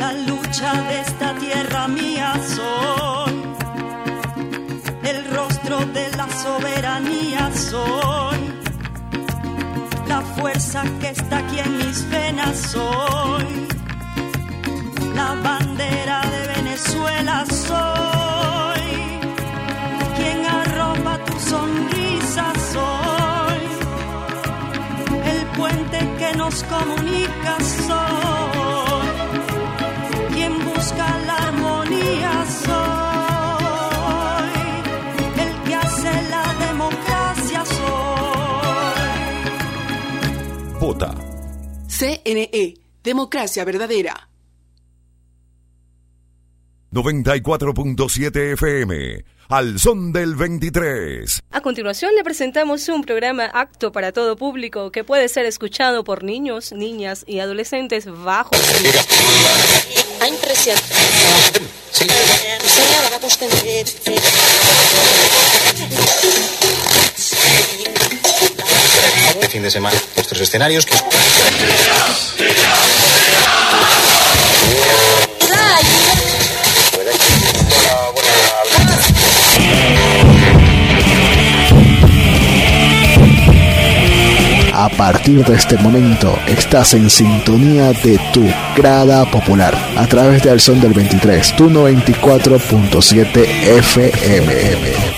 La lucha de esta tierra mía soy, el rostro de la soberanía soy, la fuerza que está aquí en mis venas soy, la bandera de Venezuela soy, quien arropa tu sonrisa soy, el puente que nos comunica soy, quien busca la armonía soy, el que hace la democracia soy. Vota CNE, democracia verdadera. 94.7 FM, al son del 23. A continuación le presentamos un programa apto para todo público que puede ser escuchado por niños, niñas y adolescentes bajo. El fin de semana, nuestros escenarios que... A partir de este momento estás en sintonía de tu grada popular a través de Al Son del 23, tu 94.7 FM.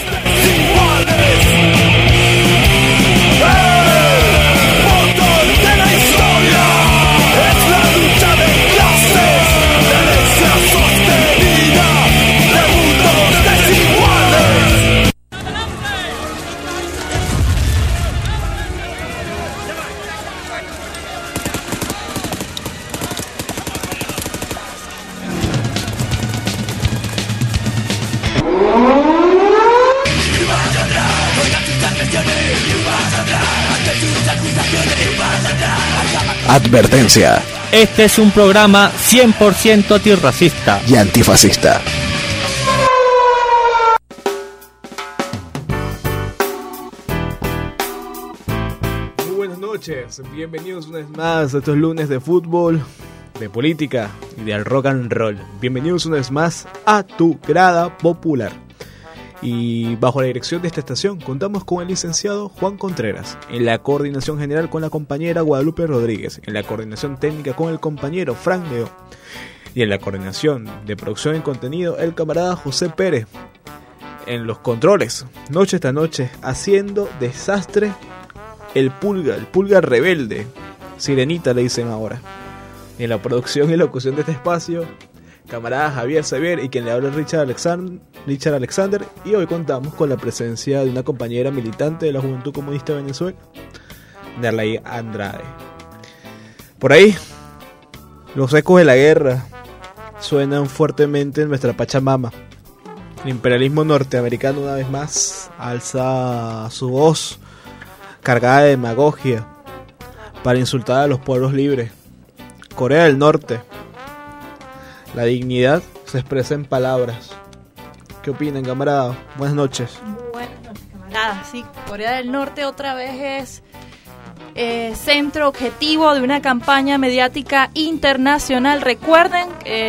Advertencia. Este es un programa 100% antirracista y antifascista. Muy buenas noches, bienvenidos una vez más a estos lunes de fútbol, de política y del rock and roll. Bienvenidos una vez más a tu grada popular. Y bajo la dirección de esta estación contamos con el licenciado Juan Contreras, en la coordinación general con la compañera Guadalupe Rodríguez, en la coordinación técnica con el compañero Frank Leo, y en la coordinación de producción en contenido el camarada José Pérez. En los controles, noche tras noche, haciendo desastre, el pulga rebelde, Sirenita le dicen ahora. En la producción y locución de este espacio, camarada Javier Xavier y quien le habla Richard Alexander, y hoy contamos con la presencia de una compañera militante de la Juventud Comunista de Venezuela, Nerley Andrade. Por ahí, los ecos de la guerra suenan fuertemente en nuestra Pachamama. El imperialismo norteamericano una vez más alza su voz cargada de demagogia para insultar a los pueblos libres. Corea del Norte. La dignidad se expresa en palabras. ¿Qué opinan, camaradas? Buenas noches. Buenas noches, camaradas. Sí, Corea del Norte otra vez es centro objetivo de una campaña mediática internacional. Recuerden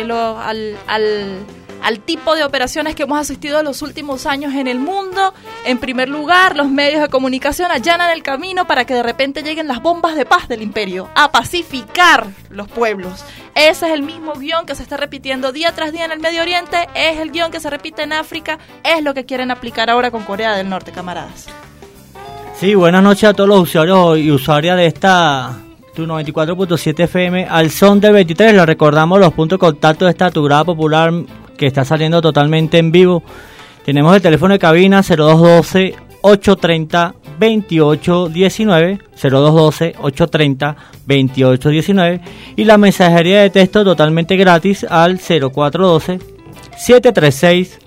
al tipo de operaciones que hemos asistido en los últimos años en el mundo. En primer lugar, los medios de comunicación allanan el camino para que de repente lleguen las bombas de paz del imperio a pacificar los pueblos. Ese es el mismo guión que se está repitiendo día tras día en el Medio Oriente, es el guión que se repite en África, es lo que quieren aplicar ahora con Corea del Norte, camaradas. Sí, buenas noches a todos los usuarios y usuarias de esta tu 94.7 FM al son del 23. Les recordamos los puntos de contacto de esta tu grada popular que está saliendo totalmente en vivo. Tenemos el teléfono de cabina 0212 830 2819 0212 830 2819 y la mensajería de texto totalmente gratis al 0412 736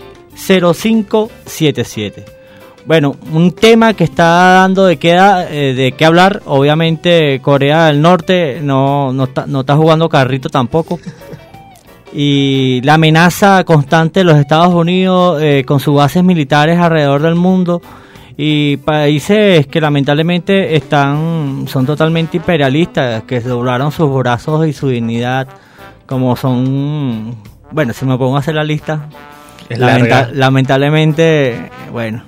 0577. Bueno, un tema que está dando de qué hablar. Obviamente Corea del Norte no está jugando carrito tampoco. Y la amenaza constante de los Estados Unidos con sus bases militares alrededor del mundo y países que lamentablemente son totalmente imperialistas, que doblaron sus brazos y su dignidad como son, bueno, si me pongo a hacer la lista, Es larga. lamentablemente, bueno,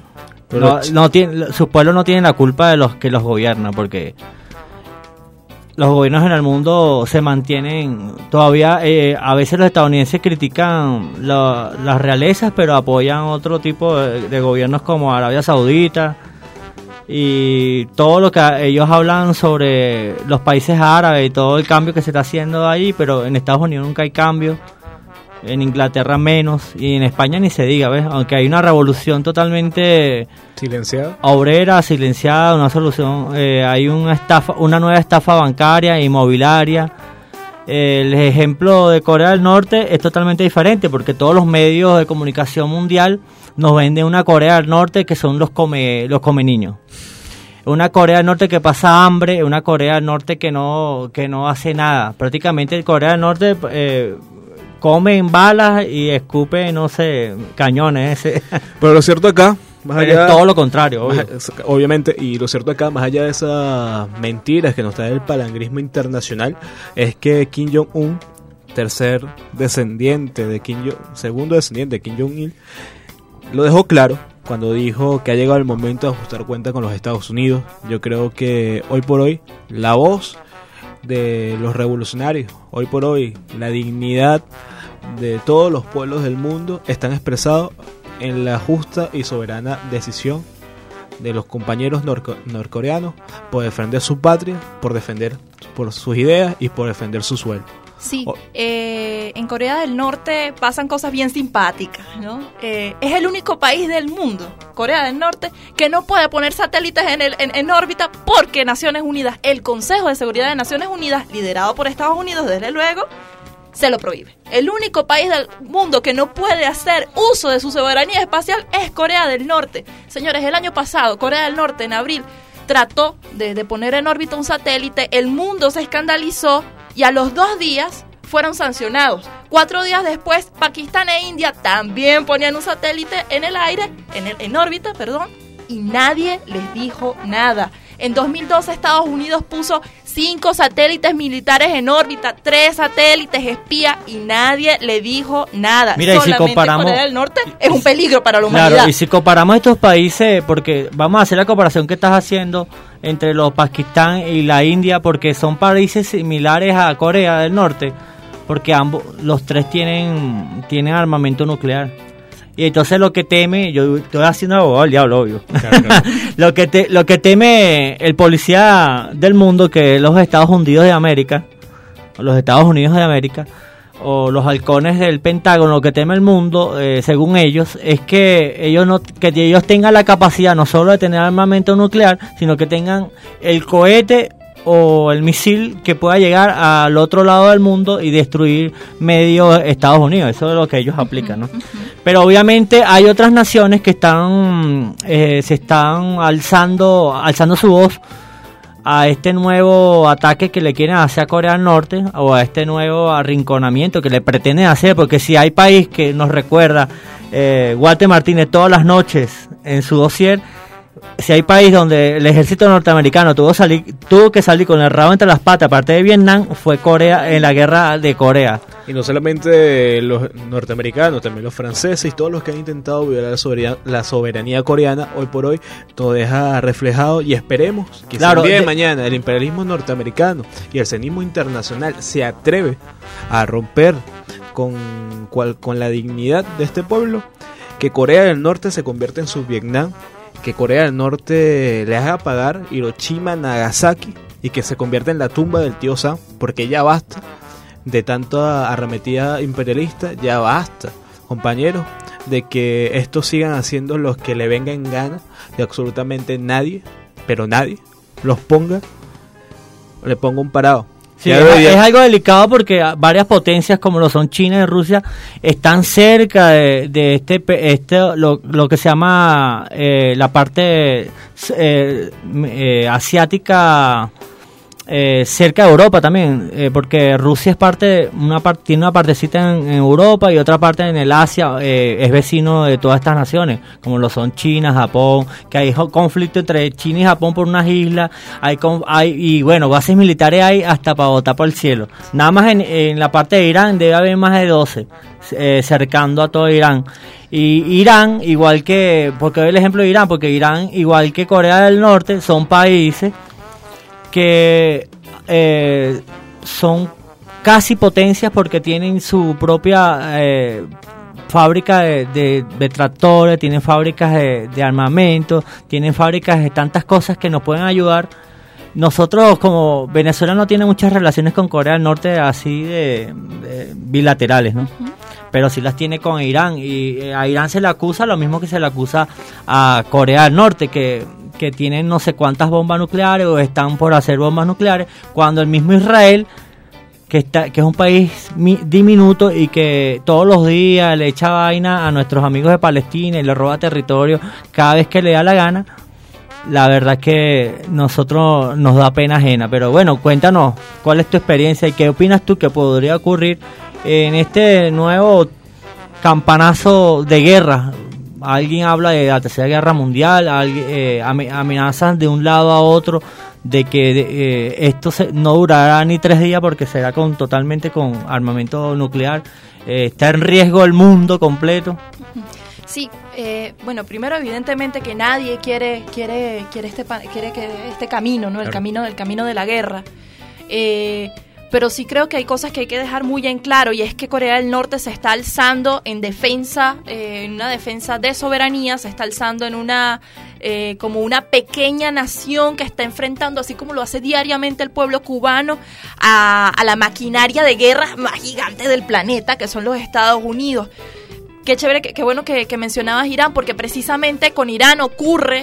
sus pueblos no tienen la culpa de los que los gobiernan, porque los gobiernos en el mundo se mantienen todavía, a veces los estadounidenses critican las realezas, pero apoyan otro tipo de gobiernos como Arabia Saudita, y todo lo que ellos hablan sobre los países árabes y todo el cambio que se está haciendo ahí, pero en Estados Unidos nunca hay cambio, en Inglaterra menos, y en España ni se diga, ¿ves? Aunque hay una revolución totalmente silenciada, obrera, silenciada, una solución, hay una nueva estafa bancaria e inmobiliaria. El ejemplo de Corea del Norte es totalmente diferente, porque todos los medios de comunicación mundial nos venden una Corea del Norte que son los come niños. Una Corea del Norte que pasa hambre, una Corea del Norte que no hace nada. Prácticamente Corea del Norte comen balas y escupe, no sé, cañones. Pero lo cierto acá, más allá, es todo lo contrario, obvio. Obviamente, y lo cierto acá, más allá de esas mentiras que nos trae el palangrismo internacional, es que Kim Jong-un, segundo descendiente de Kim Jong-il, lo dejó claro cuando dijo que ha llegado el momento de ajustar cuenta con los Estados Unidos. Yo creo que hoy por hoy la voz de los revolucionarios, hoy por hoy la dignidad de todos los pueblos del mundo están expresados en la justa y soberana decisión de los compañeros norcoreanos por defender su patria, por sus ideas y por defender su suelo. Sí, en Corea del Norte pasan cosas bien simpáticas, ¿no? Es el único país del mundo, Corea del Norte, que no puede poner satélites en órbita porque Naciones Unidas, el Consejo de Seguridad de Naciones Unidas, liderado por Estados Unidos desde luego, se lo prohíbe. El único país del mundo que no puede hacer uso de su soberanía espacial es Corea del Norte. Señores, el año pasado, Corea del Norte en abril trató de poner en órbita un satélite, el mundo se escandalizó y a los 2 días fueron sancionados. 4 días después, Pakistán e India también ponían un satélite en el aire, en órbita, y nadie les dijo nada. En 2012 Estados Unidos puso 5 satélites militares en órbita, 3 satélites espía y nadie le dijo nada. Mira, solamente y si comparamos, Corea del Norte es un peligro para la humanidad. Claro, y si comparamos estos países, porque vamos a hacer la comparación que estás haciendo entre los Pakistán y la India, porque son países similares a Corea del Norte, porque los tres tienen armamento nuclear. Y entonces lo que teme, yo estoy haciendo abogado al diablo, obvio. Claro. lo que teme el policía del mundo, que es los Estados Unidos de América, o los halcones del Pentágono, lo que teme el mundo, según ellos, es que ellos tengan la capacidad no solo de tener armamento nuclear, sino que tengan el cohete o el misil que pueda llegar al otro lado del mundo y destruir medio Estados Unidos. Eso es lo que ellos aplican, ¿no? Pero obviamente hay otras naciones que se están alzando su voz a este nuevo ataque que le quieren hacer a Corea del Norte, o a este nuevo arrinconamiento que le pretenden hacer, porque si hay país que nos recuerda Walter Martínez todas las noches en su dossier, si hay país donde el ejército norteamericano tuvo que salir con el rabo entre las patas, aparte de Vietnam, fue Corea, en la guerra de Corea. Y no solamente los norteamericanos, también los franceses y todos los que han intentado violar la soberanía coreana, hoy por hoy todo deja reflejado, y esperemos que si el día de mañana el imperialismo norteamericano y el sionismo internacional se atreve a romper con la dignidad de este pueblo, que Corea del Norte se convierta en su Vietnam, que Corea del Norte le haga pagar Hiroshima, Nagasaki, y que se convierta en la tumba del tío Sam, porque ya basta de tanta arremetida imperialista, ya basta, compañeros, de que estos sigan haciendo los que le venga en gana, de absolutamente nadie, pero nadie le ponga un parado. Sí, es algo delicado porque varias potencias como lo son China y Rusia están cerca de lo que se llama la parte asiática cerca de Europa también, porque Rusia tiene una partecita en Europa y otra parte en el Asia, es vecino de todas estas naciones, como lo son China, Japón, que hay conflicto entre China y Japón por unas islas, y bueno, bases militares hay hasta para botar por el cielo. Nada más en la parte de Irán debe haber más de 12, cercando a todo Irán. Y Irán, igual que, porque doy el ejemplo de Irán, porque Irán, igual que Corea del Norte, son países que son casi potencias porque tienen su propia fábrica de tractores, tienen fábricas de armamento, tienen fábricas de tantas cosas que nos pueden ayudar. Nosotros como Venezuela no tiene muchas relaciones con Corea del Norte así de bilaterales, ¿no? Uh-huh. Pero sí las tiene con Irán, y a Irán se le acusa lo mismo que se le acusa a Corea del Norte, que tienen no sé cuántas bombas nucleares o están por hacer bombas nucleares, cuando el mismo Israel, que es un país diminuto y que todos los días le echa vaina a nuestros amigos de Palestina y le roba territorio cada vez que le da la gana, la verdad que nosotros nos da pena ajena. Pero bueno, cuéntanos cuál es tu experiencia y qué opinas tú que podría ocurrir en este nuevo campanazo de guerra. Alguien habla de la Tercera Guerra Mundial, amenazas de un lado a otro de que esto no durará ni 3 días porque será totalmente con armamento nuclear. Está en riesgo el mundo completo. Sí, bueno, primero evidentemente que nadie quiere que este camino, ¿no? El camino de la guerra. Pero sí creo que hay cosas que hay que dejar muy en claro, y es que Corea del Norte se está alzando en defensa, en una defensa de soberanía, se está alzando en una como una pequeña nación que está enfrentando, así como lo hace diariamente el pueblo cubano, a la maquinaria de guerra más gigante del planeta, que son los Estados Unidos. Qué chévere, qué bueno que mencionabas Irán, porque precisamente con Irán ocurre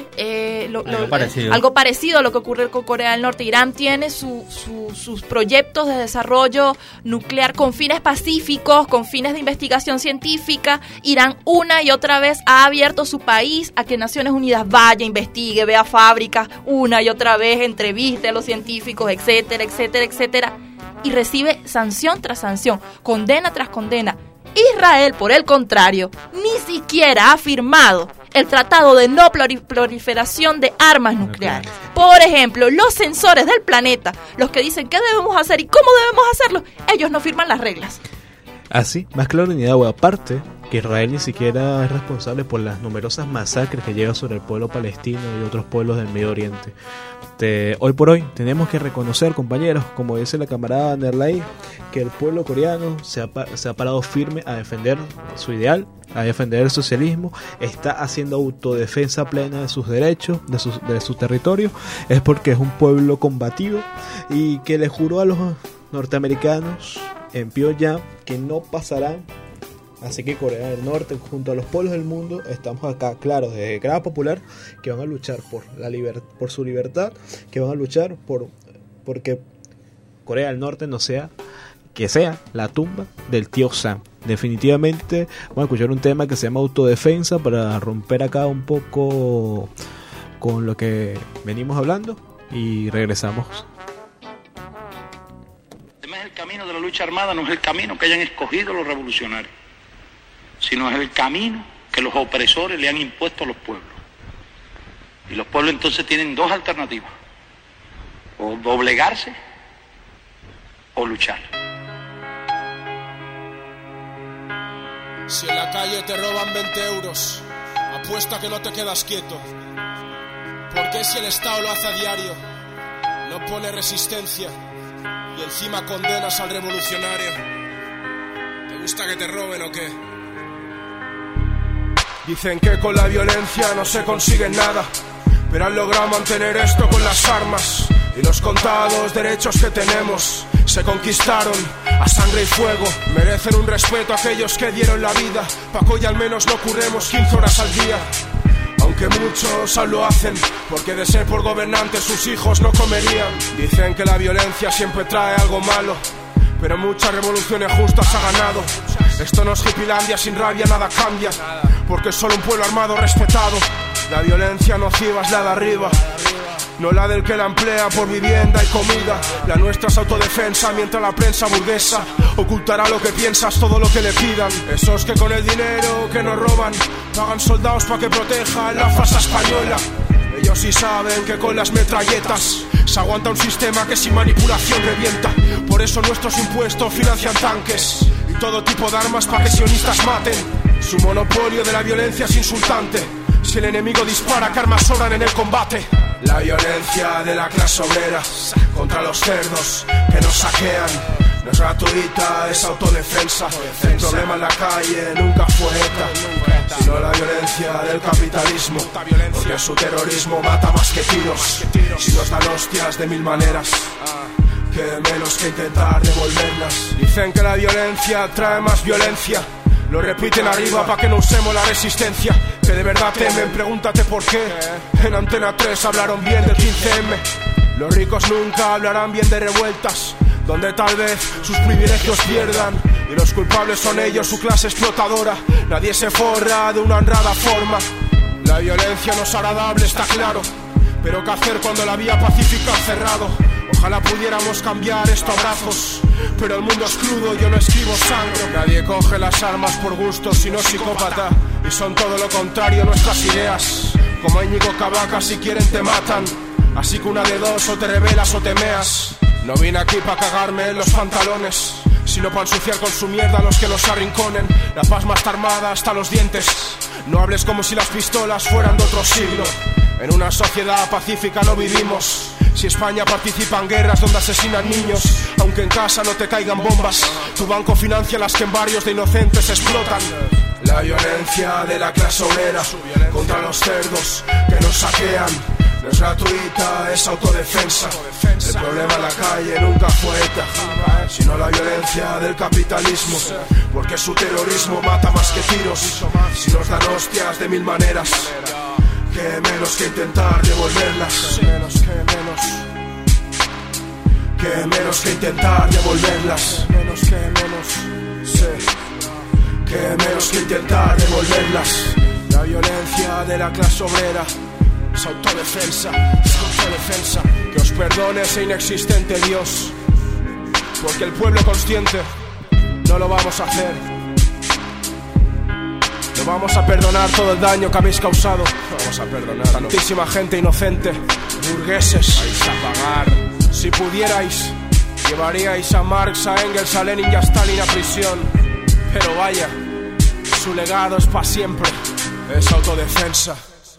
algo parecido a lo que ocurre con Corea del Norte. Irán tiene sus proyectos de desarrollo nuclear con fines pacíficos, con fines de investigación científica. Irán una y otra vez ha abierto su país a que Naciones Unidas vaya, investigue, vea fábricas, una y otra vez entreviste a los científicos, etcétera, etcétera, etcétera, y recibe sanción tras sanción, condena tras condena. Israel, por el contrario, ni siquiera ha firmado el Tratado de No Proliferación de Armas Nucleares. Por ejemplo, los sensores del planeta, los que dicen qué debemos hacer y cómo debemos hacerlo, ellos no firman las reglas. Así, más claro ni agua. Aparte, que Israel ni siquiera es responsable por las numerosas masacres que llegan sobre el pueblo palestino y otros pueblos del Medio Oriente. Hoy por hoy tenemos que reconocer, compañeros, como dice la camarada Nerlai, que el pueblo coreano se ha parado firme a defender su ideal, a defender el socialismo, está haciendo autodefensa plena de sus derechos, de su territorio. Es porque es un pueblo combativo y que le juró a los norteamericanos en Pyongyang que no pasarán. Así que Corea del Norte, junto a los pueblos del mundo, estamos acá claros desde Grada Popular, que van a luchar por su libertad, que van a luchar porque Corea del Norte sea la tumba del tío Sam. Definitivamente vamos a escuchar un tema que se llama Autodefensa para romper acá un poco con lo que venimos hablando y regresamos. El camino de la lucha armada no es el camino que hayan escogido los revolucionarios, sino es el camino que los opresores le han impuesto a los pueblos. Y los pueblos entonces tienen 2 alternativas: o doblegarse o luchar. Si en la calle te roban 20 euros, apuesta que no te quedas quieto. Porque si el Estado lo hace a diario, no pone resistencia y encima condenas al revolucionario, ¿te gusta que te roben o qué? Dicen que con la violencia no se consigue nada, pero han logrado mantener esto con las armas. Y los contados derechos que tenemos se conquistaron a sangre y fuego. Merecen un respeto aquellos que dieron la vida, pa' que hoy al menos no curremos 15 horas al día. Aunque muchos aún lo hacen, porque de ser por gobernantes sus hijos no comerían. Dicen que la violencia siempre trae algo malo, pero muchas revoluciones justas ha ganado. Esto no es Hipilandia, sin rabia nada cambia, porque es solo un pueblo armado respetado. La violencia nociva es la de arriba, no la del que la emplea por vivienda y comida. La nuestra es autodefensa, mientras la prensa burguesa ocultará lo que piensas, todo lo que le pidan. Esos que con el dinero que nos roban pagan soldados para que protejan la farsa española. Ellos sí saben que con las metralletas se aguanta un sistema que sin manipulación revienta. Por eso nuestros impuestos financian tanques y todo tipo de armas para que sionistas maten. Su monopolio de la violencia es insultante. Si el enemigo dispara, que armas sobran en el combate. La violencia de la clase obrera contra los cerdos que nos saquean no es gratuita, es autodefensa. El problema en la calle nunca fue ETA, sino la violencia del capitalismo, porque su terrorismo mata más que tiros y nos dan hostias de mil maneras, que menos que intentar devolverlas. Dicen que la violencia trae más violencia, lo repiten arriba para que no usemos la resistencia. Que de verdad temen, pregúntate por qué. En Antena 3 hablaron bien del 15M. Los ricos nunca hablarán bien de revueltas, donde tal vez sus privilegios pierdan, y los culpables son ellos, su clase explotadora. Nadie se forra de una honrada forma. La violencia no es agradable, está claro, pero ¿qué hacer cuando la vía pacífica ha cerrado? Ojalá pudiéramos cambiar esto a brazos, pero el mundo es crudo, yo no escribo sangre. Nadie coge las armas por gusto, sino psicópata, y son todo lo contrario nuestras ideas. Como Íñigo Cavaca, si quieren te matan, así que una de dos, o te rebelas o te meas. No vine aquí pa' cagarme en los pantalones, sino pa' ensuciar con su mierda a los que nos arrinconen. La pasma está armada hasta los dientes, no hables como si las pistolas fueran de otro siglo. En una sociedad pacífica no vivimos. Si España participa en guerras donde asesinan niños, aunque en casa no te caigan bombas, tu banco financia las que en barrios de inocentes explotan. La violencia de la clase obrera contra los cerdos que nos saquean no es gratuita, es autodefensa. El problema en la calle nunca fue ETA, sino la violencia del capitalismo, porque su terrorismo mata más que tiros y nos dan hostias de mil maneras. Que menos que intentar devolverlas, que menos que intentar devolverlas, que menos que intentar devolverlas. La violencia de la clase obrera es autodefensa, que os perdone ese inexistente Dios, porque el pueblo consciente no lo vamos a hacer. No vamos a perdonar todo el daño que habéis causado. No vamos a perdonar a tantísima gente inocente, burgueses. Vais a pagar. Si pudierais, llevaríais a Marx, a Engels, a Lenin y a Stalin a prisión. Pero vaya, su legado es para siempre. Es autodefensa.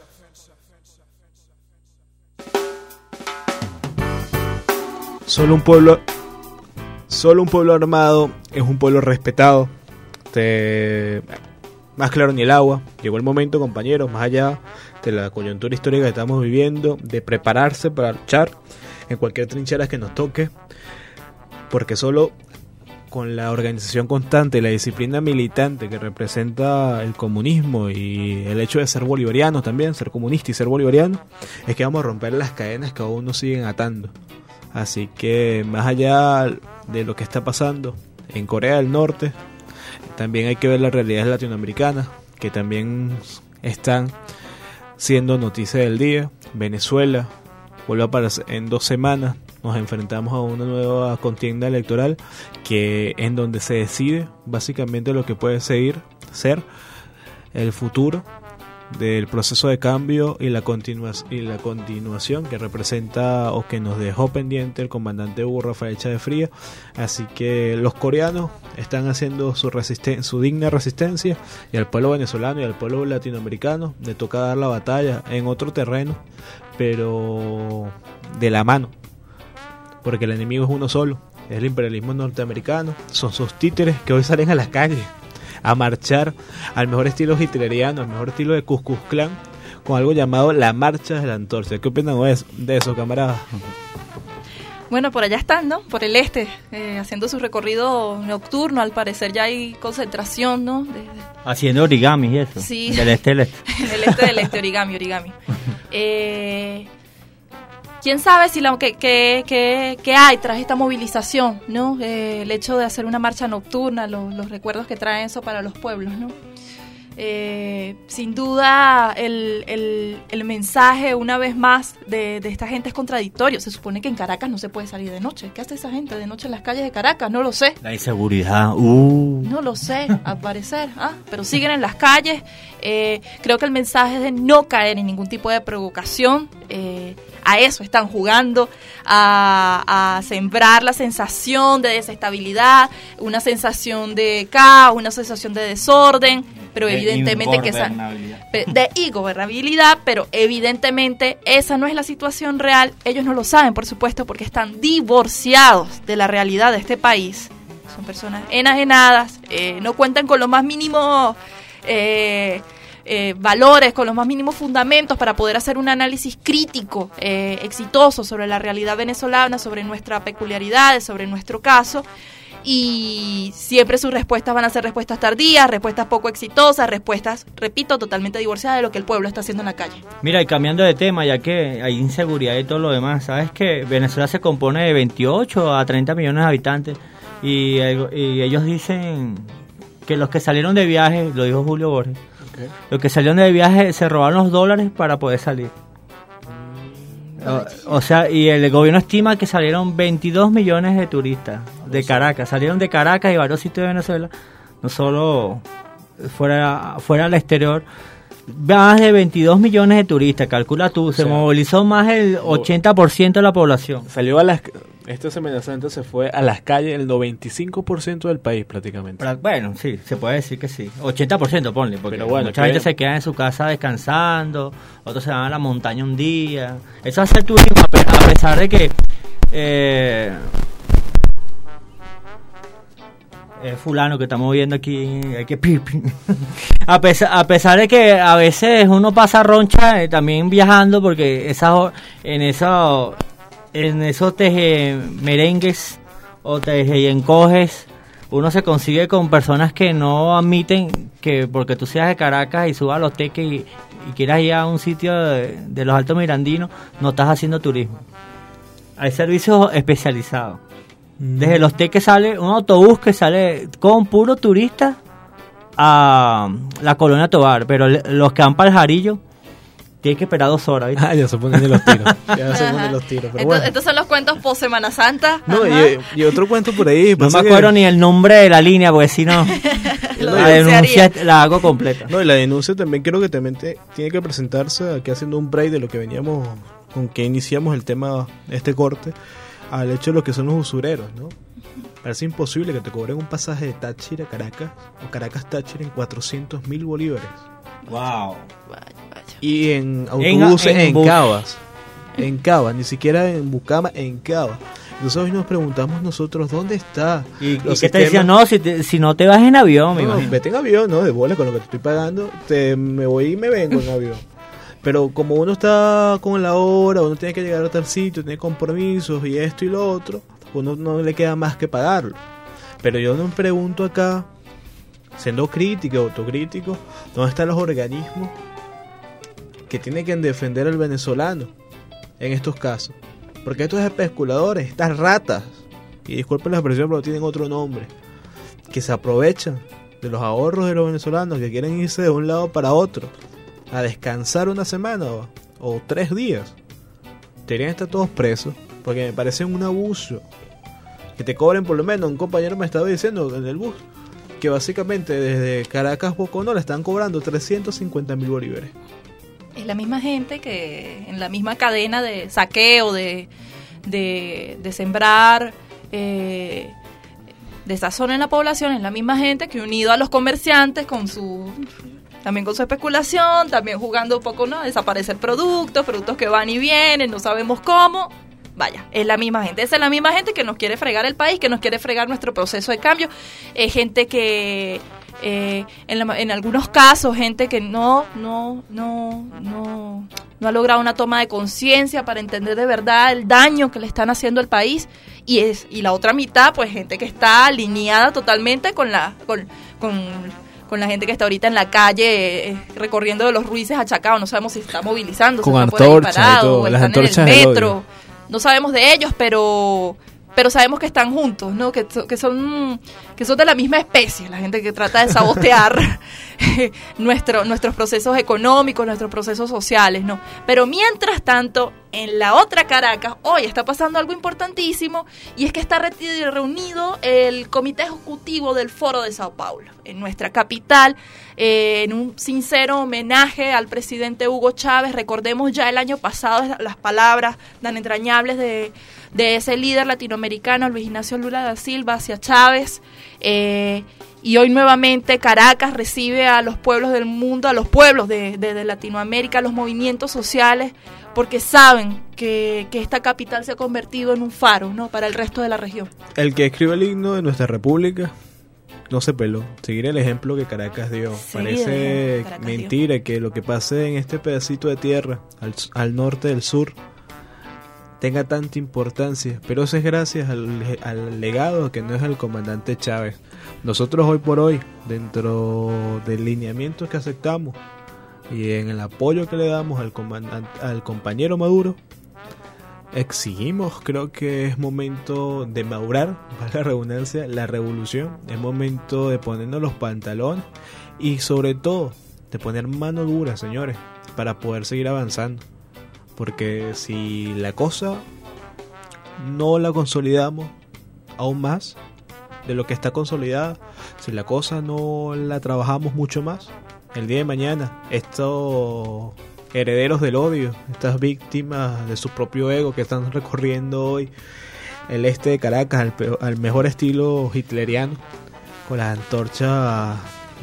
Solo un pueblo armado es un pueblo respetado. Más claro ni el agua. Llegó el momento, compañeros, más allá de la coyuntura histórica que estamos viviendo, de prepararse para luchar en cualquier trinchera que nos toque, porque solo con la organización constante y la disciplina militante que representa el comunismo y el hecho de ser bolivariano también, ser comunista y ser bolivariano, es que vamos a romper las cadenas que aún nos siguen atando. Así que más allá de lo que está pasando en Corea del Norte, también hay que ver las realidades latinoamericanas, que también están siendo noticia del día. Venezuela vuelve a aparecer en 2 semanas. Nos enfrentamos a una nueva contienda electoral que en donde se decide básicamente lo que puede ser el futuro del proceso de cambio y la continuación que representa o que nos dejó pendiente el comandante Hugo Rafael Chávez Frías. Así que los coreanos están haciendo su digna resistencia, y al pueblo venezolano y al pueblo latinoamericano le toca dar la batalla en otro terreno, pero de la mano, porque el enemigo es uno solo, es el imperialismo norteamericano. Son sus títeres que hoy salen a las calles a marchar al mejor estilo hitleriano, al mejor estilo de Ku Klux Klan, con algo llamado la Marcha de la Antorcha. ¿Qué opinan de eso, camaradas? Bueno, por allá están, ¿no? Por el este, haciendo su recorrido nocturno. Al parecer ya hay concentración, ¿no? Haciendo origami y eso. Sí. Del este del este. del este, origami. ¿Quién sabe si qué hay tras esta movilización, ¿no? El hecho de hacer una marcha nocturna, los recuerdos que trae eso para los pueblos, ¿no? Sin duda el mensaje una vez más de esta gente es contradictorio. Se supone que en Caracas no se puede salir de noche. ¿Qué hace esa gente de noche en las calles de Caracas? No lo sé. La inseguridad. No lo sé, al parecer. Pero siguen en las calles. Creo que el mensaje es de no caer en ningún tipo de provocación. A eso están jugando, a sembrar la sensación de desestabilidad, una sensación de caos, una sensación de desorden, pero evidentemente que esa de ingobernabilidad, pero evidentemente esa no es la situación real. Ellos no lo saben, por supuesto, porque están divorciados de la realidad de este país. Son personas enajenadas, no cuentan con los más mínimos valores, con los más mínimos fundamentos para poder hacer un análisis crítico, exitoso sobre la realidad venezolana, sobre nuestras peculiaridades, sobre nuestro caso, y siempre sus respuestas van a ser respuestas tardías, respuestas poco exitosas, respuestas, repito, totalmente divorciadas de lo que el pueblo está haciendo en la calle. Mira, y cambiando de tema, ya que hay inseguridad y todo lo demás, ¿sabes que Venezuela se compone de 28 a 30 millones de habitantes? Y ellos dicen que los que salieron de viaje, lo dijo Julio Borges, los que salieron de viaje se robaron los dólares para poder salir. O sea, y el gobierno estima que salieron 22 millones de turistas de Caracas. Salieron de Caracas y varios sitios de Venezuela, no solo fuera al exterior. Más de 22 millones de turistas, calcula tú, se movilizó más del 80% de la población. Salió a las... Esta Semana Santa se fue a las calles el 95% del país prácticamente. Bueno, sí, se puede decir que sí. 80% ponle, porque bueno, mucha gente se queda en su casa descansando, otros se van a la montaña un día. Eso hace el turismo, a pesar de que... fulano que estamos viendo aquí, hay que a pesar de que a veces uno pasa roncha también viajando, porque en esos merengues o encoges uno se consigue con personas que no admiten que porque tú seas de Caracas y subas a los teques y quieras ir a un sitio de los Altos Mirandinos, no estás haciendo turismo. Hay servicios especializados. Desde los teques sale un autobús que sale con puro turista a la Colonia Tovar, pero los que van para el Jarillo tienen que esperar 2 horas, ¿viste? Ya se ponen de los tiros. Pero bueno. Estos son los cuentos post Semana Santa. No, y otro cuento por ahí. No me acuerdo ni el nombre de la línea, porque si no, la denuncia la hago completa. No, y la denuncia también creo que también tiene que presentarse aquí haciendo un break de lo que veníamos, con que iniciamos el tema de este corte, al hecho de lo que son los usureros, ¿no? Parece imposible que te cobren un pasaje de Táchira a Caracas o Caracas-Táchira en 400.000 bolívares. Wow. Y en autobuses en Cava, ni siquiera en Bucama, en Cava. Entonces hoy nos preguntamos nosotros, ¿dónde está? ¿Y qué te decían? No, si no te vas en avión, me imagino. Vete en avión, no, de bola, con lo que te estoy pagando, me voy y me vengo en avión. Pero como uno está con la hora, uno tiene que llegar a tal sitio, tiene compromisos y esto y lo otro, uno no le queda más que pagarlo. Pero yo me pregunto acá, siendo crítico, autocrítico, ¿dónde están los organismos que tienen que defender al venezolano en estos casos? Porque estos especuladores, estas ratas, y disculpen la expresión pero tienen otro nombre, que se aprovechan de los ahorros de los venezolanos, que quieren irse de un lado para otro a descansar una semana o 3 días, deberían estar todos presos, porque me parece un abuso que te cobren. Por lo menos un compañero me estaba diciendo en el bus que básicamente desde Caracas Boconó le están cobrando 350.000 bolívares. Es la misma gente que en la misma cadena de saqueo, de sembrar desazón en la población, es la misma gente que, unido a los comerciantes también con su especulación, también jugando un poco, ¿no? Desaparecer productos que van y vienen, no sabemos cómo. Vaya, es la misma gente. Esa es la misma gente que nos quiere fregar el país, que nos quiere fregar nuestro proceso de cambio. Gente que en algunos casos, gente que no ha logrado una toma de conciencia para entender de verdad el daño que le están haciendo al país, y la otra mitad, pues gente que está alineada totalmente con la gente que está ahorita en la calle recorriendo de los Ruices a Chacao. No sabemos si está movilizando, con si está antorcha por ahí parado, y todo, o las están en antorchas el metro. No sabemos de ellos, pero pero sabemos que están juntos, ¿no? Que son de la misma especie, la gente que trata de sabotear nuestros procesos económicos, nuestros procesos sociales, ¿no? Pero mientras tanto, en la otra Caracas, hoy está pasando algo importantísimo, y es que está reunido el Comité Ejecutivo del Foro de Sao Paulo, en nuestra capital, en un sincero homenaje al presidente Hugo Chávez. Recordemos ya el año pasado las palabras tan entrañables de ese líder latinoamericano, Luis Ignacio Lula da Silva, hacia Chávez, y hoy nuevamente Caracas recibe a los pueblos del mundo, a los pueblos de Latinoamérica, a los movimientos sociales, porque saben que esta capital se ha convertido en un faro, ¿no?, para el resto de la región. El que escribe el himno de nuestra república no se peló. Seguir el ejemplo que Caracas dio. Parece mentira que lo que pase en este pedacito de tierra, al norte del sur, tenga tanta importancia, pero eso es gracias al legado que no es el comandante Chávez. Nosotros hoy por hoy, dentro del lineamiento que aceptamos y en el apoyo que le damos al compañero Maduro, exigimos, creo que es momento de madurar, para la redundancia, la revolución. Es momento de ponernos los pantalones y sobre todo de poner mano dura, señores, para poder seguir avanzando. Porque si la cosa no la consolidamos aún más de lo que está consolidada, si la cosa no la trabajamos mucho más, el día de mañana estos herederos del odio, estas víctimas de su propio ego que están recorriendo hoy el este de Caracas al mejor estilo hitleriano, con las antorchas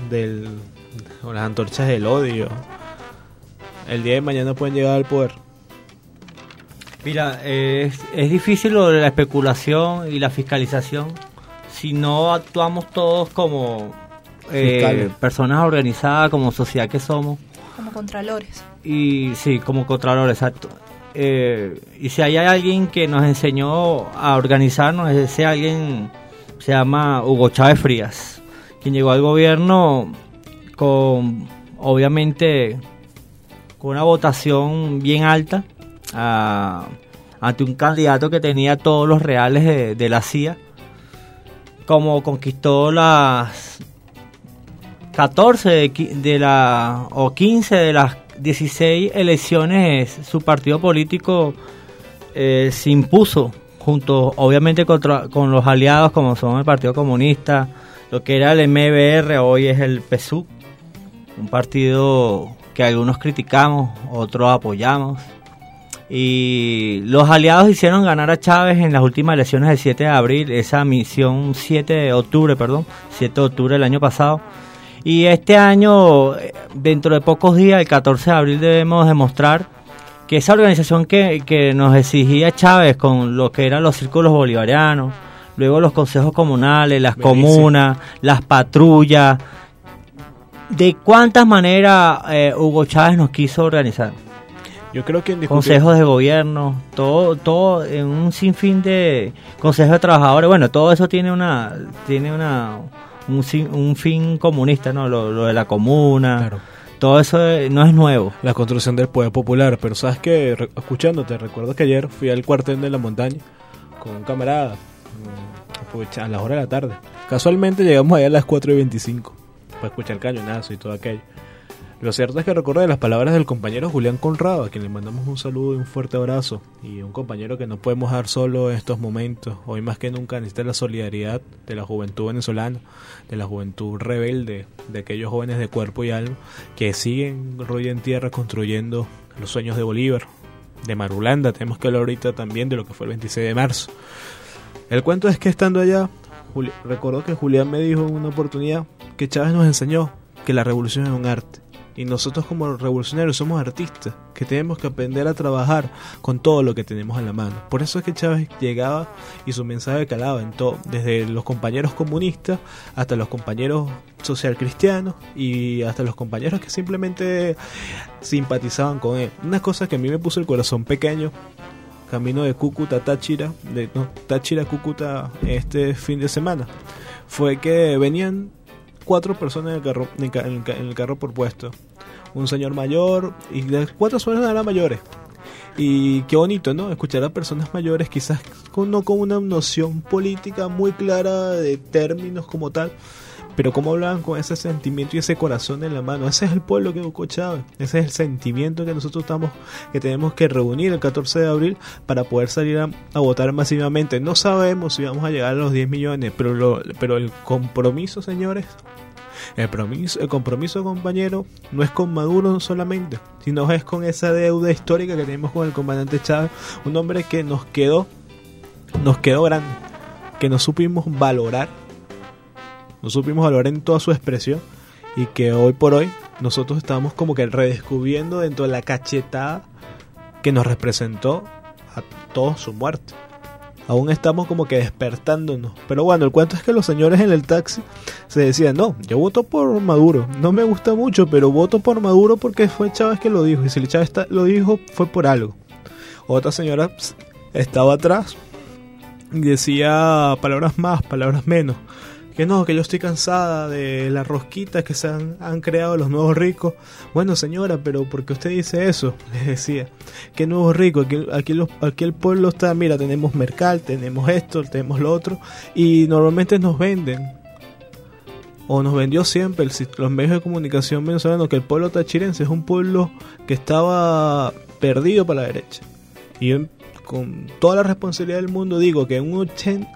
del odio, el día de mañana pueden llegar al poder. Mira, es difícil lo de la especulación y la fiscalización si no actuamos todos como personas organizadas, como sociedad que somos. Como contralores. Y sí, como contralores, exacto. Y si hay alguien que nos enseñó a organizarnos, ese alguien se llama Hugo Chávez Frías, quien llegó al gobierno obviamente con una votación bien alta, ante un candidato que tenía todos los reales de la CIA, como conquistó las 14 o 15 de las 16 elecciones. Su partido político se impuso junto, obviamente, con los aliados como son el Partido Comunista, lo que era el MBR, hoy es el PSUV, un partido que algunos criticamos, otros apoyamos. Y los aliados hicieron ganar a Chávez en las últimas elecciones del 7 de abril, esa misión 7 de octubre del año pasado. Y este año, dentro de pocos días, el 14 de abril, debemos demostrar que esa organización que nos exigía Chávez con lo que eran los círculos bolivarianos, luego los consejos comunales, las comunas, las patrullas, de cuántas maneras Hugo Chávez nos quiso organizar. Yo creo que consejos de gobierno, todo en un sinfín de consejos de trabajadores. Bueno, todo eso tiene un fin comunista, ¿no? Lo de la comuna, claro. Todo eso no es nuevo. La construcción del poder popular. Pero sabes que, escuchándote, recuerdo que ayer fui al cuartel de la montaña con un camarada a las horas de la tarde. Casualmente llegamos allá a las 4:25 para escuchar cañonazo y todo aquello. Lo cierto es que recordé las palabras del compañero Julián Conrado, a quien le mandamos un saludo y un fuerte abrazo, y un compañero que no podemos dejar solo en estos momentos. Hoy más que nunca necesita la solidaridad de la juventud venezolana, de la juventud rebelde, de aquellos jóvenes de cuerpo y alma que siguen rollo en tierra construyendo los sueños de Bolívar, de Marulanda. Tenemos que hablar ahorita también de lo que fue el 26 de marzo. El cuento es que estando allá, recuerdo que Julián me dijo en una oportunidad que Chávez nos enseñó que la revolución es un arte. Y nosotros como revolucionarios somos artistas, que tenemos que aprender a trabajar con todo lo que tenemos en la mano. Por eso es que Chávez llegaba y su mensaje calaba en todo, desde los compañeros comunistas hasta los compañeros socialcristianos y hasta los compañeros que simplemente simpatizaban con él. Una cosa que a mí me puso el corazón pequeño, camino de Cúcuta a Táchira, Táchira a Cúcuta este fin de semana, fue que venían 4 personas en el carro por puesto, un señor mayor, y las 4 personas eran mayores, Y qué bonito, ¿no? Escuchar a personas mayores, quizás no con una noción política muy clara de términos como tal, pero cómo hablaban con ese sentimiento y ese corazón en la mano. Ese es el pueblo que Hugo Chávez, ese es el sentimiento que nosotros tenemos que reunir el 14 de abril para poder salir a votar masivamente. No sabemos si vamos a llegar a los 10 millones, pero el compromiso, señores, el compromiso, compañero, no es con Maduro solamente, sino es con esa deuda histórica que tenemos con el comandante Chávez, un hombre que nos quedó grande, que no supimos valorar en toda su expresión, y que hoy por hoy nosotros estamos como que redescubriendo dentro de la cachetada que nos representó a todos su muerte. Aún estamos como que despertándonos. Pero bueno, el cuento es que los señores en el taxi se decían, no, yo voto por Maduro, no me gusta mucho, pero voto por Maduro porque fue Chávez que lo dijo, y si el Chávez lo dijo fue por algo. Otra señora estaba atrás y decía palabras más, palabras menos, que no, que yo estoy cansada de las rosquitas que se han creado los nuevos ricos. Bueno, señora, pero ¿por qué usted dice eso? Les decía, ¿qué nuevos ricos? Aquí el pueblo está, mira, tenemos Mercal, tenemos esto, tenemos lo otro, y normalmente nos venden, o nos vendió siempre los medios de comunicación venezolanos, que el pueblo tachirense es un pueblo que estaba perdido para la derecha. Y yo, con toda la responsabilidad del mundo, digo que un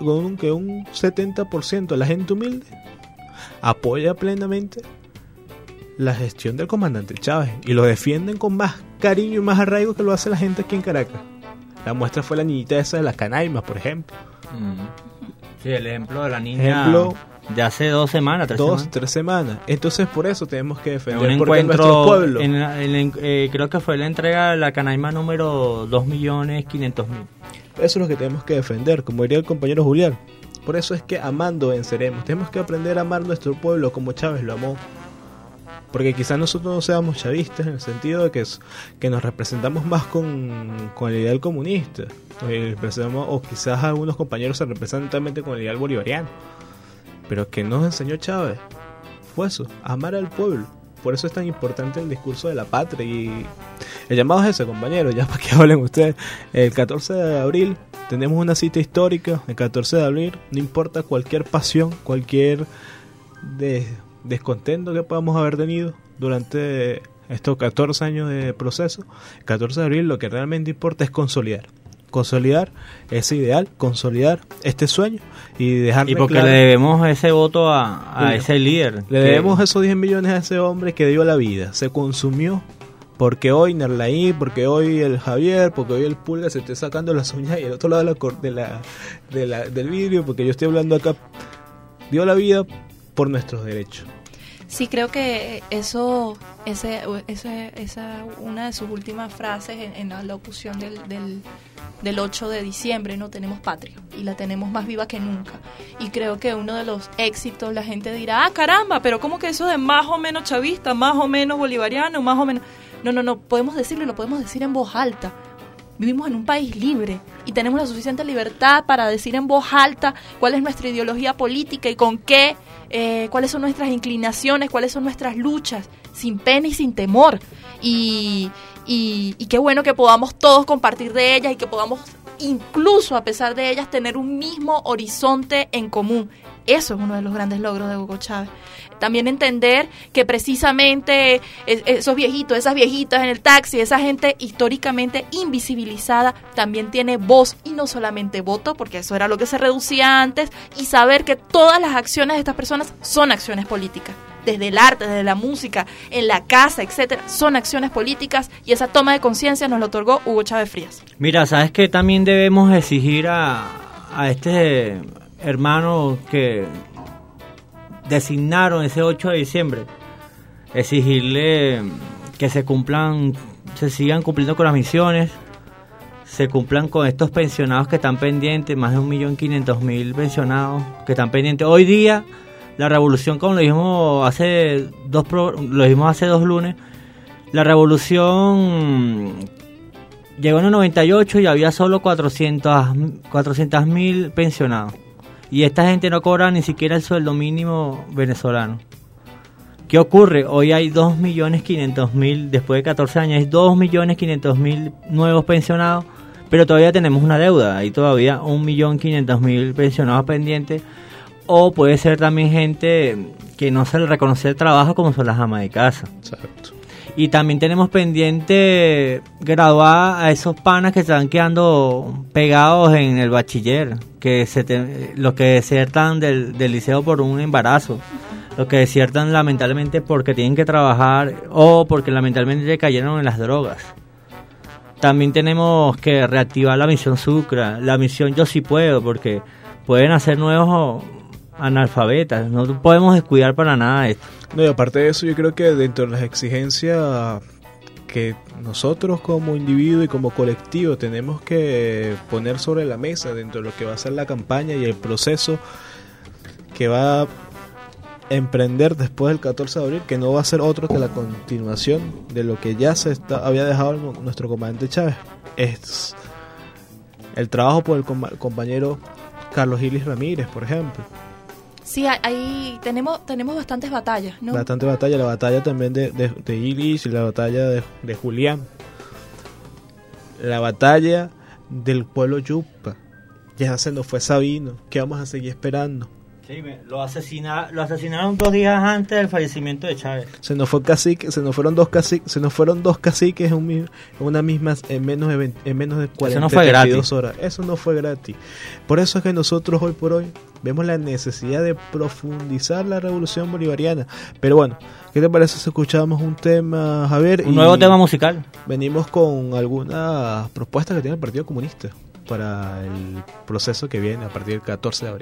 70% de la gente humilde apoya plenamente la gestión del comandante Chávez y lo defienden con más cariño y más arraigo que lo hace la gente aquí en Caracas. La muestra fue la niñita esa de las Canaimas, por ejemplo. Sí, el ejemplo de la niña de hace 2 semanas, 3 semanes. Entonces por eso tenemos que defender, un porque encuentro, nuestro pueblo, creo que fue la entrega de la Canaima número 2.500.000. Eso es lo que tenemos que defender, como diría el compañero Julián. Por eso es que amando venceremos. Tenemos que aprender a amar nuestro pueblo como Chávez lo amó. Porque quizás nosotros no seamos chavistas en el sentido de que nos representamos más con el ideal comunista, o quizás algunos compañeros se representan totalmente con el ideal bolivariano. Pero que nos enseñó Chávez fue eso, amar al pueblo. Por eso es tan importante el discurso de la patria. Y el llamado es ese, compañeros, ya para que hablen ustedes. El 14 de abril tenemos una cita histórica. El 14 de abril, no importa cualquier pasión, cualquier descontento que podamos haber tenido durante estos 14 años de proceso, el 14 de abril lo que realmente importa es consolidar ese ideal, consolidar este sueño y dejarle claro. Y porque claro, le debemos ese voto a ese líder. Le debemos esos 10 millones a ese hombre que dio la vida, se consumió, porque hoy Nerlaí, porque hoy el Javier, porque hoy el Pulga se esté sacando las uñas y el otro lado del vidrio, porque yo estoy hablando acá, dio la vida por nuestros derechos. Sí, creo que esa una de sus últimas frases en la locución del 8 de diciembre, no tenemos patria y la tenemos más viva que nunca. Y creo que uno de los éxitos, la gente dirá, caramba, pero ¿cómo que eso de más o menos chavista, más o menos bolivariano, más o menos? No, podemos decirlo y lo podemos decir en voz alta. Vivimos en un país libre y tenemos la suficiente libertad para decir en voz alta cuál es nuestra ideología política y con qué, cuáles son nuestras inclinaciones, cuáles son nuestras luchas, sin pena y sin temor. Y qué bueno que podamos todos compartir de ellas y que podamos, incluso a pesar de ellas, tener un mismo horizonte en común. Eso es uno de los grandes logros de Hugo Chávez. También entender que precisamente esos viejitos, esas viejitas en el taxi, esa gente históricamente invisibilizada, también tiene voz y no solamente voto, porque eso era lo que se reducía antes, y saber que todas las acciones de estas personas son acciones políticas. Desde el arte, desde la música, en la casa, etcétera, son acciones políticas, y esa toma de conciencia nos lo otorgó Hugo Chávez Frías. Mira, ¿sabes qué? También debemos exigir a este hermano que designaron ese 8 de diciembre, exigirle que se sigan cumpliendo con las misiones, se cumplan con estos pensionados que están pendientes, más de 1.500.000 pensionados que están pendientes. Hoy día, la revolución, como lo dijimos hace 2 lunes, la revolución llegó en el 98 y había solo 400.000 pensionados. Y esta gente no cobra ni siquiera el sueldo mínimo venezolano. ¿Qué ocurre? Hoy hay 2.500.000, después de 14 años, hay 2.500.000 nuevos pensionados, pero todavía tenemos una deuda, hay todavía 1.500.000 pensionados pendientes, o puede ser también gente que no se le reconoce el trabajo, como son las amas de casa. Exacto. Y también tenemos pendiente graduar a esos panas que están quedando pegados en el bachiller, los que desertan del liceo por un embarazo, los que desiertan lamentablemente porque tienen que trabajar o porque lamentablemente cayeron en las drogas. También tenemos que reactivar la misión Sucra, la misión Yo Sí Puedo, porque pueden hacer nuevos analfabetas, no podemos descuidar para nada esto. No, y aparte de eso, yo creo que dentro de las exigencias que nosotros como individuo y como colectivo tenemos que poner sobre la mesa dentro de lo que va a ser la campaña y el proceso que va a emprender después del 14 de abril, que no va a ser otro que la continuación de lo que ya había dejado nuestro comandante Chávez. Es el trabajo por el compañero Carlos Ilis Ramírez, por ejemplo. Sí, ahí tenemos bastantes batallas, ¿no? Bastante batalla, la batalla también de Ilis, la batalla de Julián, la batalla del pueblo Yupa. Ya se nos fue Sabino, ¿qué vamos a seguir esperando? Sí, lo asesinaron 2 días antes del fallecimiento de Chávez. Se nos fueron dos caciques en menos de 42 horas. Eso no fue gratis. Por eso es que nosotros hoy por hoy vemos la necesidad de profundizar la revolución bolivariana. Pero bueno, ¿qué te parece si escuchamos un tema, Javier? Un nuevo tema musical. Venimos con algunas propuestas que tiene el Partido Comunista para el proceso que viene a partir del 14 de abril.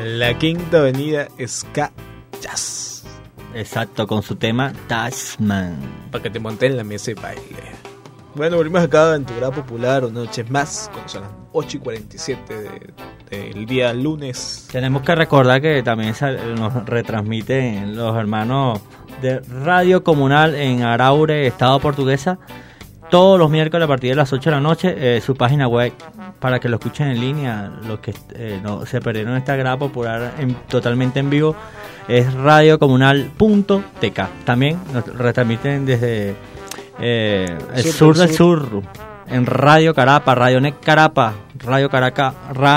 La Quinta Avenida Ska Jazz. Exacto, con su tema Tasman. Para que te montes en la mesa y baile. Bueno, volvimos acá en tu grada popular, una noche más, cuando son las 8:47 del día lunes. Tenemos que recordar que también nos retransmiten los hermanos de Radio Comunal en Araure, Estado Portuguesa, todos los miércoles a partir de las 8 de la noche, su página web para que lo escuchen en línea, los que no se perdieron esta grada popular totalmente en vivo, es radiocomunal.tk. También nos retransmiten desde el sur del sur, en Radio Carapa, Radio Net Carapa, Radio Caracas,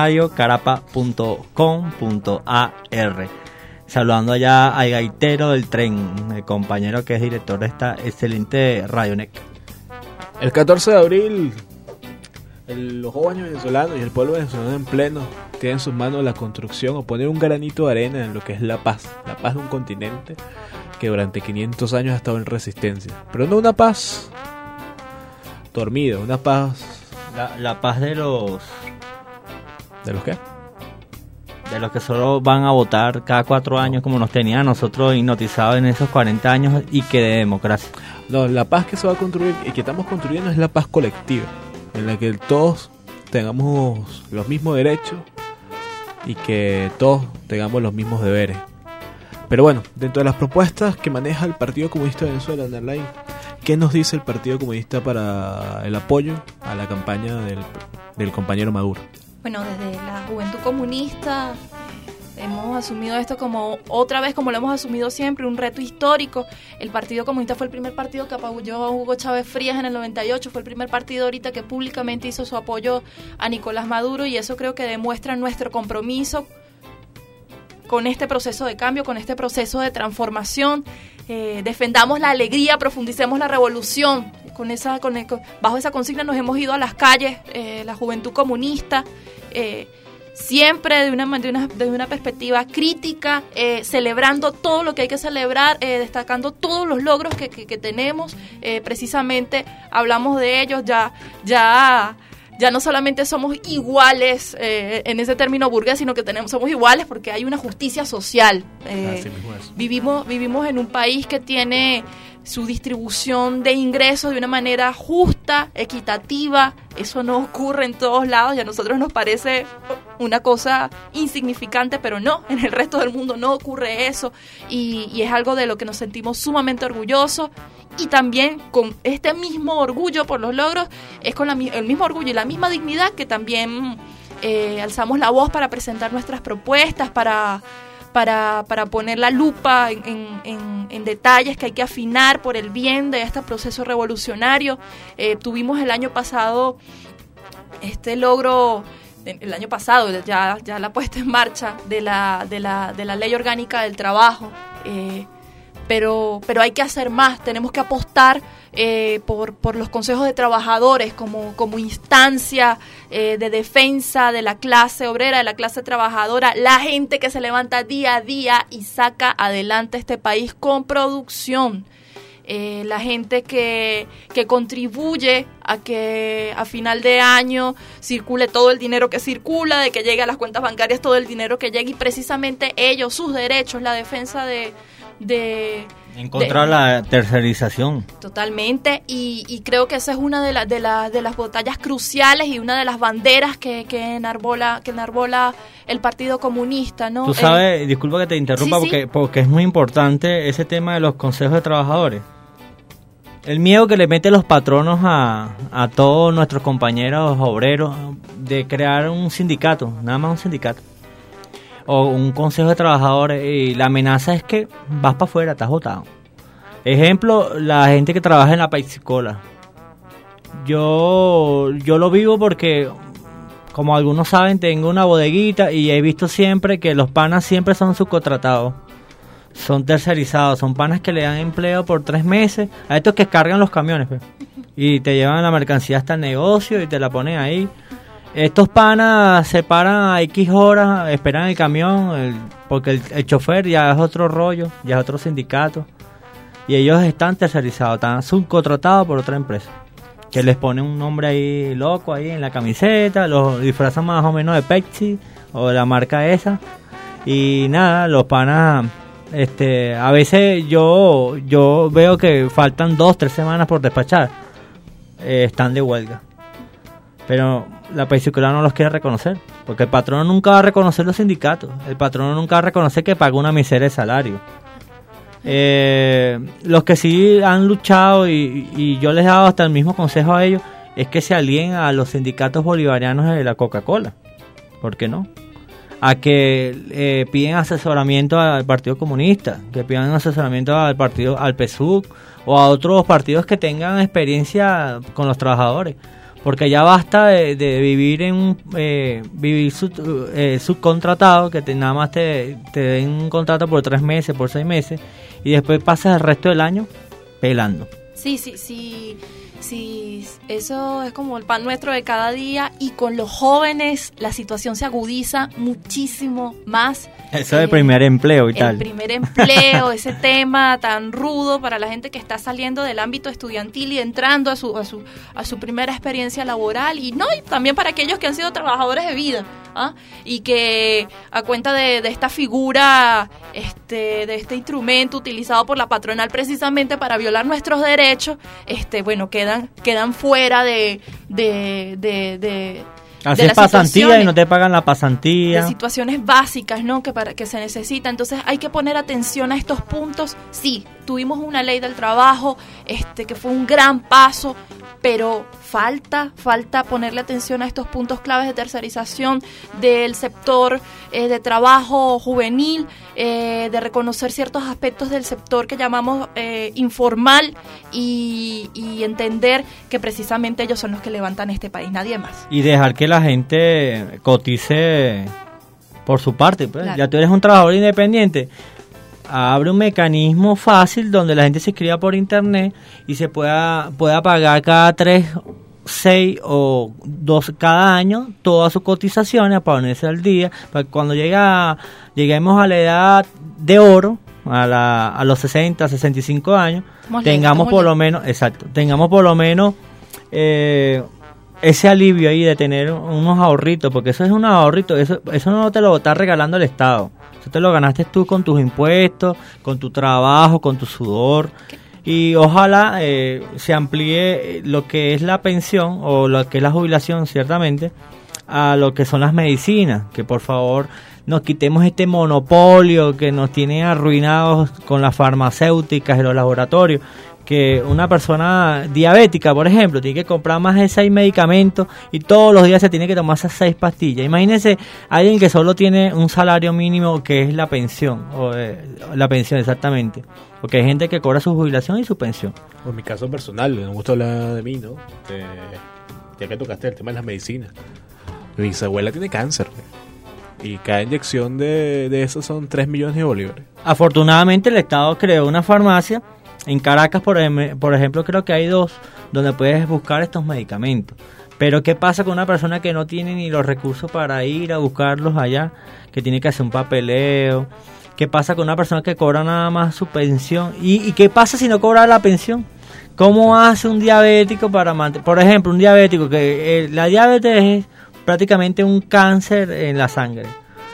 radiocarapa.com.ar. Saludando allá al gaitero del tren, el compañero que es director de esta excelente Radio Net. El 14 de abril, los jóvenes venezolanos y el pueblo venezolano en pleno tienen en sus manos la construcción o poner un granito de arena en lo que es la paz de un continente que durante 500 años ha estado en resistencia, pero no una paz dormida, una paz... La paz de los... ¿De los qué? De los que solo van a votar cada 4 años, como nos tenían a nosotros hipnotizados en esos 40 años, y que de democracia. No, la paz que se va a construir y que estamos construyendo es la paz colectiva, en la que todos tengamos los mismos derechos y que todos tengamos los mismos deberes. Pero bueno, dentro de las propuestas que maneja el Partido Comunista de Venezuela, Narlay, ¿qué nos dice el Partido Comunista para el apoyo a la campaña del compañero Maduro? Bueno, desde la Juventud Comunista hemos asumido esto como, otra vez, como lo hemos asumido siempre, un reto histórico. El Partido Comunista fue el primer partido que apabulló a Hugo Chávez Frías en el 98, fue el primer partido ahorita que públicamente hizo su apoyo a Nicolás Maduro, y eso creo que demuestra nuestro compromiso con este proceso de cambio, con este proceso de transformación. Defendamos la alegría, profundicemos la revolución. Bajo esa consigna nos hemos ido a las calles, la Juventud Comunista, siempre desde una perspectiva crítica, celebrando todo lo que hay que celebrar, destacando todos los logros que tenemos. Precisamente hablamos de ellos, ya no solamente somos iguales en ese término burgués, sino que somos iguales porque hay una justicia social. Vivimos en un país que tiene su distribución de ingresos de una manera justa, equitativa. Eso no ocurre en todos lados y a nosotros nos parece una cosa insignificante, pero no, en el resto del mundo no ocurre eso, y es algo de lo que nos sentimos sumamente orgullosos. Y también con este mismo orgullo por los logros, es con el mismo orgullo y la misma dignidad que también alzamos la voz para presentar nuestras propuestas, para poner la lupa en detalles que hay que afinar por el bien de este proceso revolucionario. Tuvimos el año pasado este logro, ya la puesta en marcha de la Ley Orgánica del Trabajo, pero hay que hacer más. Tenemos que apostar por los consejos de trabajadores como instancia de defensa de la clase obrera, de la clase trabajadora, la gente que se levanta día a día y saca adelante este país con producción. La gente que contribuye a que a final de año circule todo el dinero que circula, de que llegue a las cuentas bancarias todo el dinero que llegue, y precisamente ellos, sus derechos, la defensa de en contra de la tercerización. Totalmente, y creo que esa es una de las batallas cruciales y una de las banderas que enarbola el Partido Comunista, ¿no? Tú sabes, disculpa que te interrumpa, sí. porque es muy importante ese tema de los consejos de trabajadores. El miedo que le meten los patronos a todos nuestros compañeros obreros de crear un sindicato, nada más un sindicato, o un consejo de trabajadores, y la amenaza es que vas para afuera, estás votado. Ejemplo, la gente que trabaja en la Pepsi-Cola. Yo lo vivo porque, como algunos saben, tengo una bodeguita y he visto siempre que los panas siempre son subcontratados, son tercerizados, son panas que le dan empleo por 3 meses a estos que cargan los camiones, pues, y te llevan la mercancía hasta el negocio y te la ponen ahí. Estos panas se paran a X horas, esperan el camión, porque el chofer ya es otro rollo, ya es otro sindicato, y ellos están tercerizados, están subcontratados por otra empresa, que les pone un nombre ahí loco ahí en la camiseta, los disfrazan más o menos de Pepsi o de la marca esa, Y nada, los panas, a veces yo veo que faltan 2-3 semanas por despachar, están de huelga. Pero la pesiculada no los quiere reconocer, porque el patrono nunca va a reconocer los sindicatos, el patrono nunca va a reconocer que paga una miseria de salario. Los que sí han luchado, y yo les he dado hasta el mismo consejo a ellos, es que se alíen a los sindicatos bolivarianos de la Coca-Cola. ¿Por qué no? A que piden asesoramiento al Partido Comunista, que pidan asesoramiento al PSUV o a otros partidos que tengan experiencia con los trabajadores. Porque ya basta de vivir vivir subcontratado, que nada más te den un contrato por 3 meses, por 6 meses, y después pasas el resto del año pelando. Sí, eso es como el pan nuestro de cada día, y con los jóvenes la situación se agudiza muchísimo más. Eso de primer empleo y tal. El primer empleo, ese tema tan rudo para la gente que está saliendo del ámbito estudiantil y entrando a su primera experiencia laboral, y también para aquellos que han sido trabajadores de vida, y que a cuenta de esta figura, de este instrumento utilizado por la patronal precisamente para violar nuestros derechos, quedan fuera de haces pasantía y no te pagan la pasantía. De situaciones básicas, ¿no? Que se necesita. Entonces hay que poner atención a estos puntos. Sí, tuvimos una ley del trabajo, que fue un gran paso, pero falta ponerle atención a estos puntos claves de tercerización del sector de trabajo juvenil, de reconocer ciertos aspectos del sector que llamamos informal, y entender que precisamente ellos son los que levantan este país, nadie más. Y dejar que la gente cotice por su parte, pues. Claro. Ya tú eres un trabajador independiente, abre un mecanismo fácil donde la gente se inscriba por internet y se pueda pagar cada 3, 6 o 2 cada año todas sus cotizaciones para ponerse al día, para que cuando lleguemos a la edad de oro, a los 60, 65 años, tengamos por lo menos ese alivio ahí de tener unos ahorritos, porque eso es un ahorrito, eso no te lo está regalando el Estado, eso te lo ganaste tú con tus impuestos, con tu trabajo, con tu sudor. Y ojalá se amplíe lo que es la pensión o lo que es la jubilación, ciertamente, a lo que son las medicinas, que por favor nos quitemos este monopolio que nos tiene arruinados con las farmacéuticas y los laboratorios, que una persona diabética, por ejemplo, tiene que comprar más de 6 medicamentos y todos los días se tiene que tomar esas 6 pastillas. Imagínense alguien que solo tiene un salario mínimo, que es la pensión, la pensión exactamente, porque hay gente que cobra su jubilación y su pensión. En mi caso personal, me gusta hablar de mí, ¿no? Ya que tocaste el tema de las medicinas. Mi bisabuela tiene cáncer, y cada inyección de eso son 3 millones de bolívares. Afortunadamente el Estado creó una farmacia en Caracas, por ejemplo, creo que hay 2 donde puedes buscar estos medicamentos. Pero ¿qué pasa con una persona que no tiene ni los recursos para ir a buscarlos allá? Que tiene que hacer un papeleo. ¿Qué pasa con una persona que cobra nada más su pensión? ¿Y qué pasa si no cobra la pensión? ¿Cómo hace un diabético para mantener? Por ejemplo, un diabético, que la diabetes es prácticamente un cáncer en la sangre.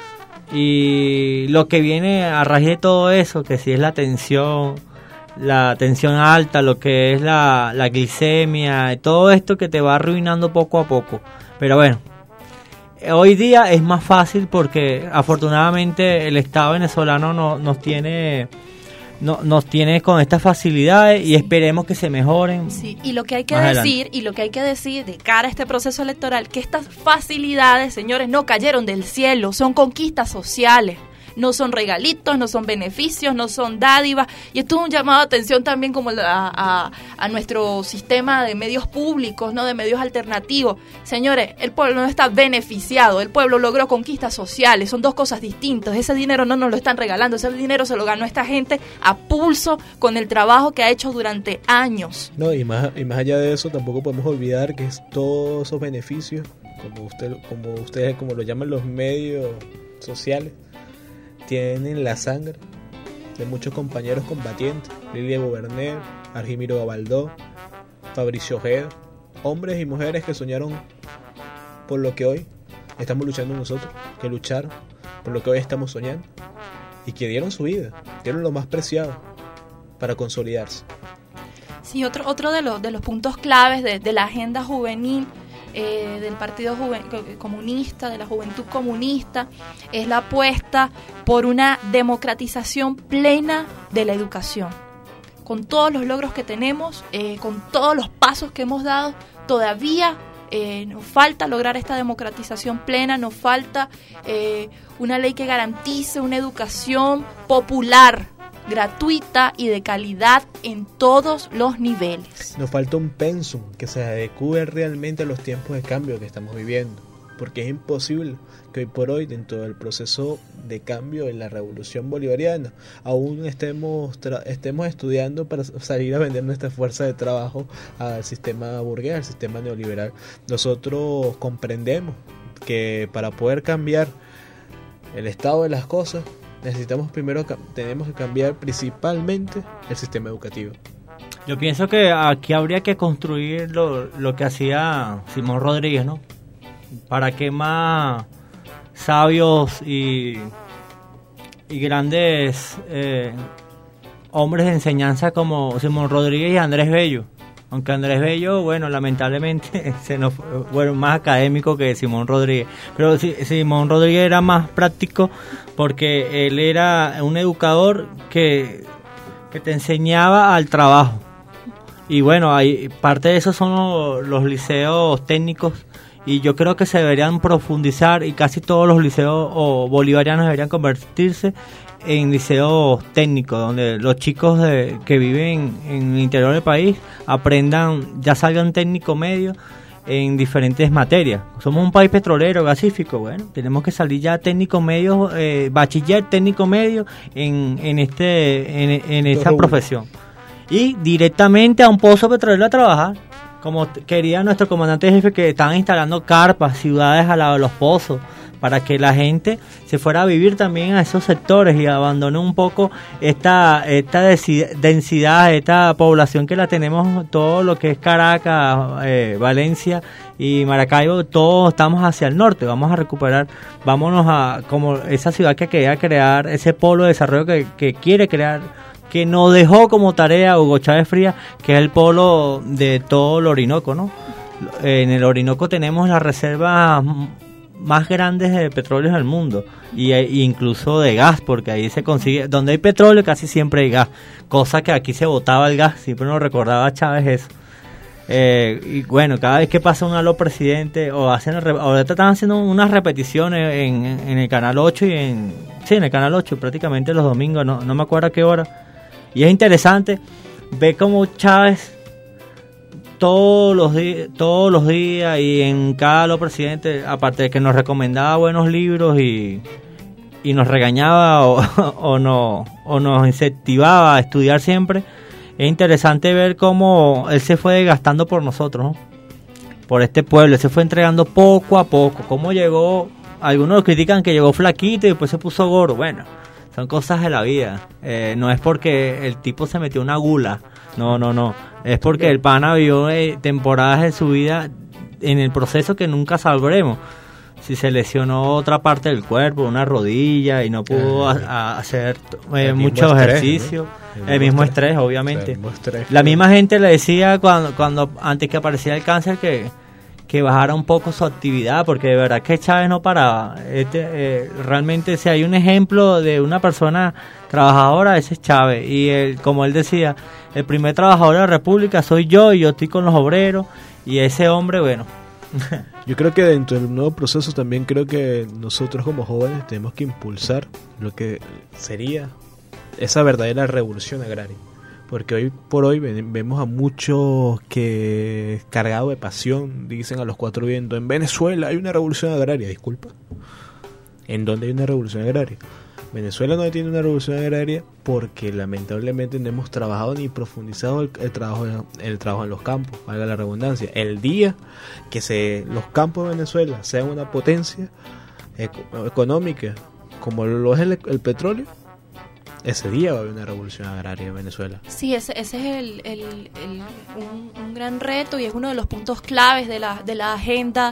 Y lo que viene a raíz de todo eso, que si es la tensión alta, lo que es la glicemia, todo esto que te va arruinando poco a poco. Pero bueno, hoy día es más fácil porque afortunadamente el Estado venezolano nos tiene con estas facilidades, y esperemos que se mejoren. Sí, y lo que hay que decir de cara a este proceso electoral, que estas facilidades, señores, no cayeron del cielo, son conquistas sociales. No son regalitos, no son beneficios, no son dádivas. Y esto es un llamado de atención también como a nuestro sistema de medios públicos, ¿no? De medios alternativos. Señores, el pueblo no está beneficiado, el pueblo logró conquistas sociales, son 2 cosas distintas. Ese dinero no nos lo están regalando, ese dinero se lo ganó esta gente a pulso con el trabajo que ha hecho durante años. No, y más allá de eso, tampoco podemos olvidar que todos esos beneficios, como lo llaman los medios sociales, tienen la sangre de muchos compañeros combatientes: Lilia Goberner, Argimiro Gabaldó, Fabricio Ojeda, hombres y mujeres que soñaron por lo que hoy estamos luchando nosotros, que lucharon por lo que hoy estamos soñando, y que dieron su vida, dieron lo más preciado para consolidarse. Sí, otro de los puntos claves de la agenda juvenil del Partido Comunista, de la Juventud Comunista, es la apuesta por una democratización plena de la educación. Con todos los logros que tenemos, con todos los pasos que hemos dado, todavía nos falta lograr esta democratización plena, nos falta una ley que garantice una educación popular, gratuita y de calidad en todos los niveles. Nos falta un pensum que se adecue realmente a los tiempos de cambio que estamos viviendo, porque es imposible que hoy por hoy, dentro del proceso de cambio en la revolución bolivariana, aún estemos estudiando para salir a vender nuestra fuerza de trabajo al sistema burgués, al sistema neoliberal. Nosotros comprendemos que para poder cambiar el estado de las cosas, tenemos que cambiar principalmente el sistema educativo. Yo pienso que aquí habría que construir lo que hacía Simón Rodríguez, ¿no? Para que más sabios y grandes hombres de enseñanza como Simón Rodríguez y Andrés Bello. Aunque Andrés Bello, bueno, lamentablemente más académico que Simón Rodríguez. Pero Simón Rodríguez era más práctico porque él era un educador que te enseñaba al trabajo. Y bueno, parte de eso son los liceos técnicos. Y yo creo que se deberían profundizar y casi todos los liceos bolivarianos deberían convertirse en liceos técnicos, donde los chicos que viven en el interior del país aprendan, ya salgan técnico medio en diferentes materias. Somos un país petrolero, gasífico, bueno, tenemos que salir ya técnico medio, bachiller técnico medio en esta profesión. Y directamente a un pozo petrolero a trabajar, como quería nuestro comandante jefe, que estaban instalando carpas, ciudades al lado de los pozos, para que la gente se fuera a vivir también a esos sectores y abandone un poco esta densidad, esta población que la tenemos, todo lo que es Caracas, Valencia y Maracaibo, todos estamos hacia el norte. Vamos a recuperar, vámonos a como esa ciudad que quería crear, ese polo de desarrollo que quiere crear, que nos dejó como tarea Hugo Chávez Frías, que es el polo de todo el Orinoco, ¿no? En el Orinoco tenemos las reservas más grandes de petróleo del mundo y incluso de gas, porque ahí se consigue, donde hay petróleo casi siempre hay gas, cosa que aquí se botaba el gas, siempre nos recordaba Chávez eso. Y bueno, cada vez que pasa un aló presidente ahorita están haciendo unas repeticiones en el Canal 8 en el Canal 8 prácticamente los domingos, no me acuerdo a qué hora, y es interesante ver cómo Chávez todos los días y en cada aló presidente, aparte de que nos recomendaba buenos libros y nos regañaba o nos incentivaba a estudiar siempre, es interesante ver cómo él se fue desgastando por nosotros, ¿no? Por este pueblo, él se fue entregando poco a poco. Cómo llegó, algunos lo critican que llegó flaquito y después se puso gordo. Bueno, son cosas de la vida. No es porque el tipo se metió una gula, no. Es porque el pana vio temporadas de su vida en el proceso que nunca sabremos. Si se lesionó otra parte del cuerpo, una rodilla, y no pudo hacer mucho ejercicio. El mismo estrés, obviamente. La misma gente le decía cuando antes que apareciera el cáncer que bajara un poco su actividad, porque de verdad que Chávez no paraba. Realmente, si hay un ejemplo de una persona trabajadora, ese es Chávez. Y como él decía, el primer trabajador de la República soy yo, y yo estoy con los obreros, y ese hombre, bueno. Yo creo que dentro del nuevo proceso también creo que nosotros como jóvenes tenemos que impulsar lo que sería esa verdadera revolución agraria, porque hoy por hoy vemos a muchos que cargados de pasión dicen a los cuatro vientos: en Venezuela hay una revolución agraria. Disculpa, ¿en dónde hay una revolución agraria? Venezuela no tiene una revolución agraria porque lamentablemente no hemos trabajado ni profundizado el trabajo en los campos, valga la redundancia. El día que los campos de Venezuela sean una potencia económica como lo es el petróleo, ese día va a haber una revolución agraria en Venezuela. Sí, ese es un gran reto, y es uno de los puntos claves de la agenda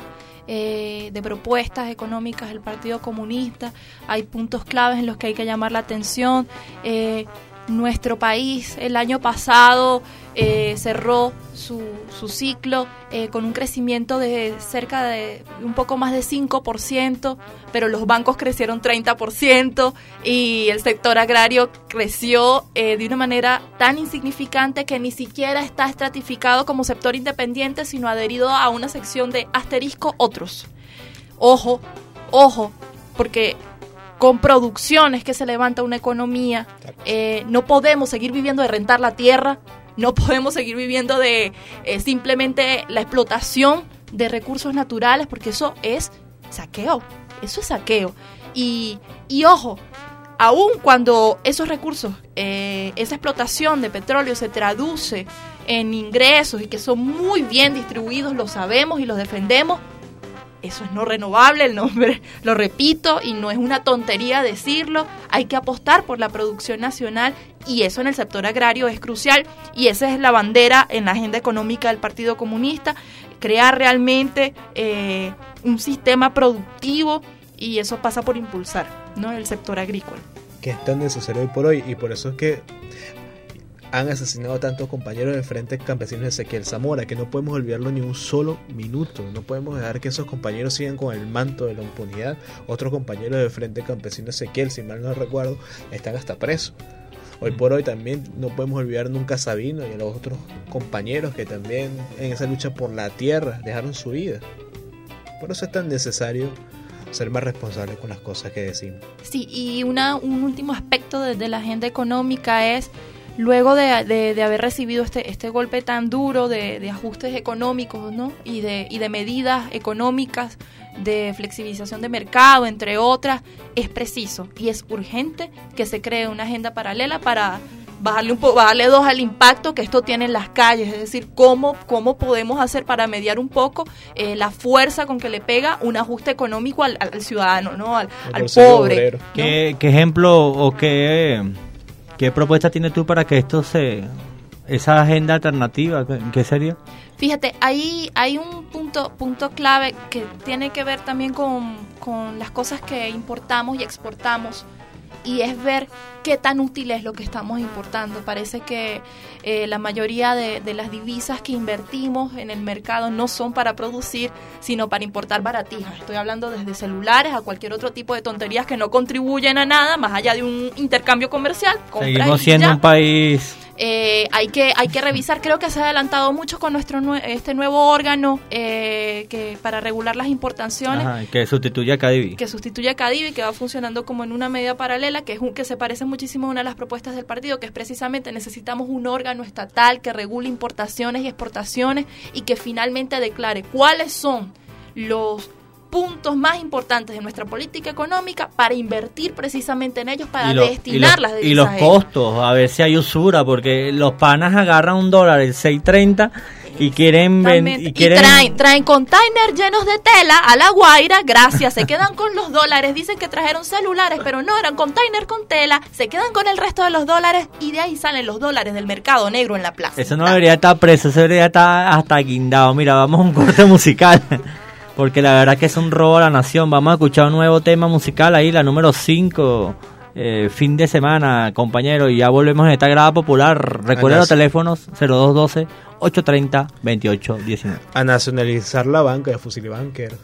de propuestas económicas del Partido Comunista. Hay puntos claves en los que hay que llamar la atención. Nuestro país el año pasado cerró su ciclo con un crecimiento de cerca de un poco más de 5%, pero los bancos crecieron 30% y el sector agrario creció de una manera tan insignificante que ni siquiera está estratificado como sector independiente, sino adherido a una sección de asterisco otros. Ojo, porque con producciones que se levanta una economía, no podemos seguir viviendo de rentar la tierra, no podemos seguir viviendo de simplemente la explotación de recursos naturales, porque eso es saqueo, Y ojo, aun cuando esos recursos, esa explotación de petróleo se traduce en ingresos y que son muy bien distribuidos, lo sabemos y los defendemos, eso es no renovable, el nombre, lo repito, y no es una tontería decirlo. Hay que apostar por la producción nacional y eso en el sector agrario es crucial y esa es la bandera en la agenda económica del Partido Comunista, crear realmente un sistema productivo y eso pasa por impulsar, ¿no?, el sector agrícola. Que es tan necesario hoy por hoy y por eso es que han asesinado a tantos compañeros del Frente Campesino de Ezequiel Zamora, que no podemos olvidarlo ni un solo minuto. No podemos dejar que esos compañeros sigan con el manto de la impunidad. Otros compañeros del Frente Campesino Ezequiel, si mal no recuerdo, están hasta presos. Hoy por hoy también no podemos olvidar nunca a Sabino y a los otros compañeros que también en esa lucha por la tierra dejaron su vida. Por eso es tan necesario ser más responsable con las cosas que decimos. Sí, y un último aspecto de la agenda económica es, luego de haber recibido este golpe tan duro de ajustes económicos, ¿no?, y de medidas económicas de flexibilización de mercado, entre otras, es preciso y es urgente que se cree una agenda paralela para bajarle 2 al impacto que esto tiene en las calles, es decir, cómo podemos hacer para mediar un poco la fuerza con que le pega un ajuste económico al ciudadano, ¿no?, al pobre, ¿no? ¿Qué ejemplo o qué propuesta tienes tú para que esa agenda alternativa, qué sería? Fíjate, hay un punto clave que tiene que ver también con las cosas que importamos y exportamos, y es ver qué tan útil es lo que estamos importando. Parece que la mayoría de las divisas que invertimos en el mercado no son para producir, sino para importar baratijas. Estoy hablando desde celulares a cualquier otro tipo de tonterías que no contribuyen a nada, más allá de un intercambio comercial. Seguimos siendo un país... Hay que revisar, creo que se ha adelantado mucho con este nuevo órgano que para regular las importaciones. Ajá, que sustituye a Cadivi. Que va funcionando como en una medida paralela, que se parece muchísimo a una de las propuestas del partido, que es precisamente necesitamos un órgano estatal que regule importaciones y exportaciones y que finalmente declare cuáles son los puntos más importantes de nuestra política económica para invertir precisamente en ellos, para destinar las divisas. Y los costos, a ver si hay usura, porque los panas agarran $1 el 6.30 y quieren traen containers llenos de tela a La Guaira, gracias, se quedan con los dólares, dicen que trajeron celulares, pero no, eran containers con tela, se quedan con el resto de los dólares y de ahí salen los dólares del mercado negro en la plaza. Eso no debería estar preso, eso debería estar hasta guindado. Mira, vamos a un corte musical. Porque la verdad que es un robo a la nación. Vamos a escuchar un nuevo tema musical ahí, la número 5, fin de semana, compañero. Y ya volvemos en esta grada popular. Recuerda los teléfonos 0212-830-2819. A nacionalizar la banca de Fusilibanqueros.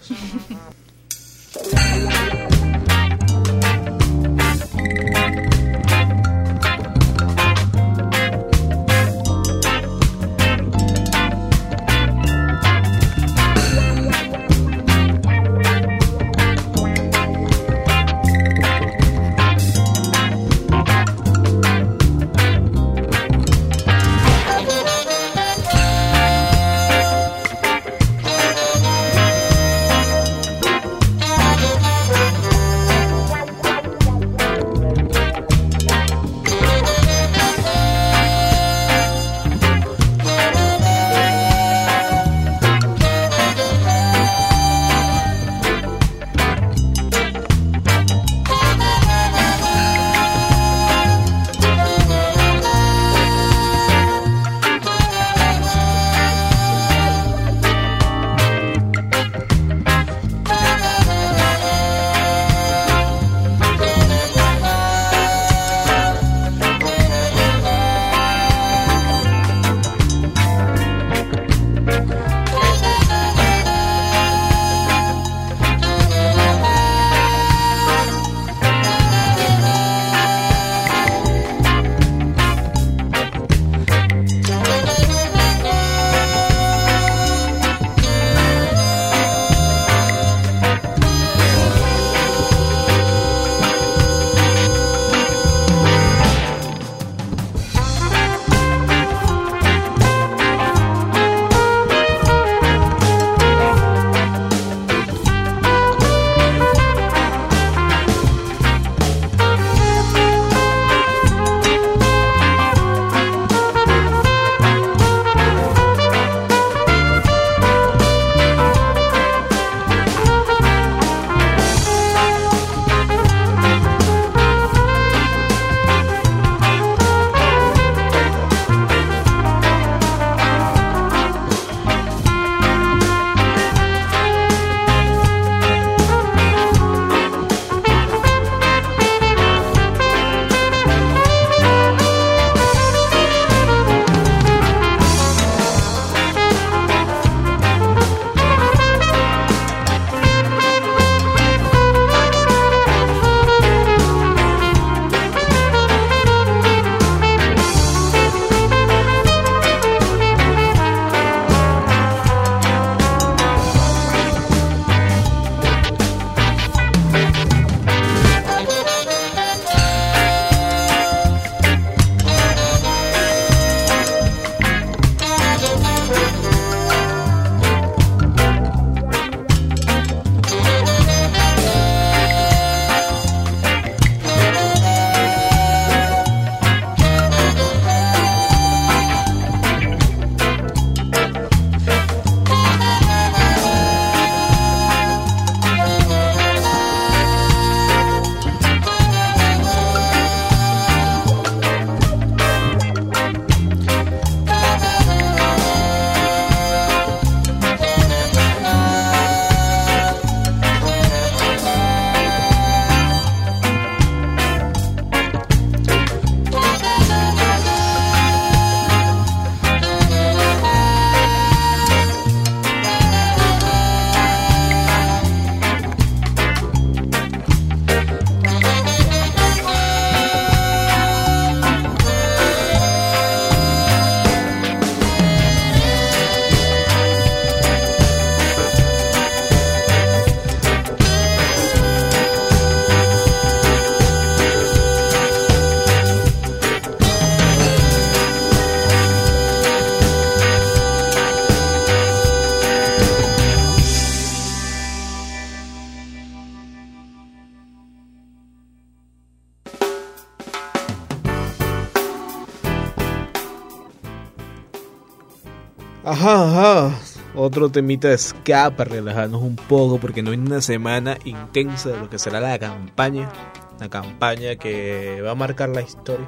Ajá. Otro temita de ska para relajarnos un poco, porque no hay una semana intensa de lo que será la campaña. Una campaña que va a marcar la historia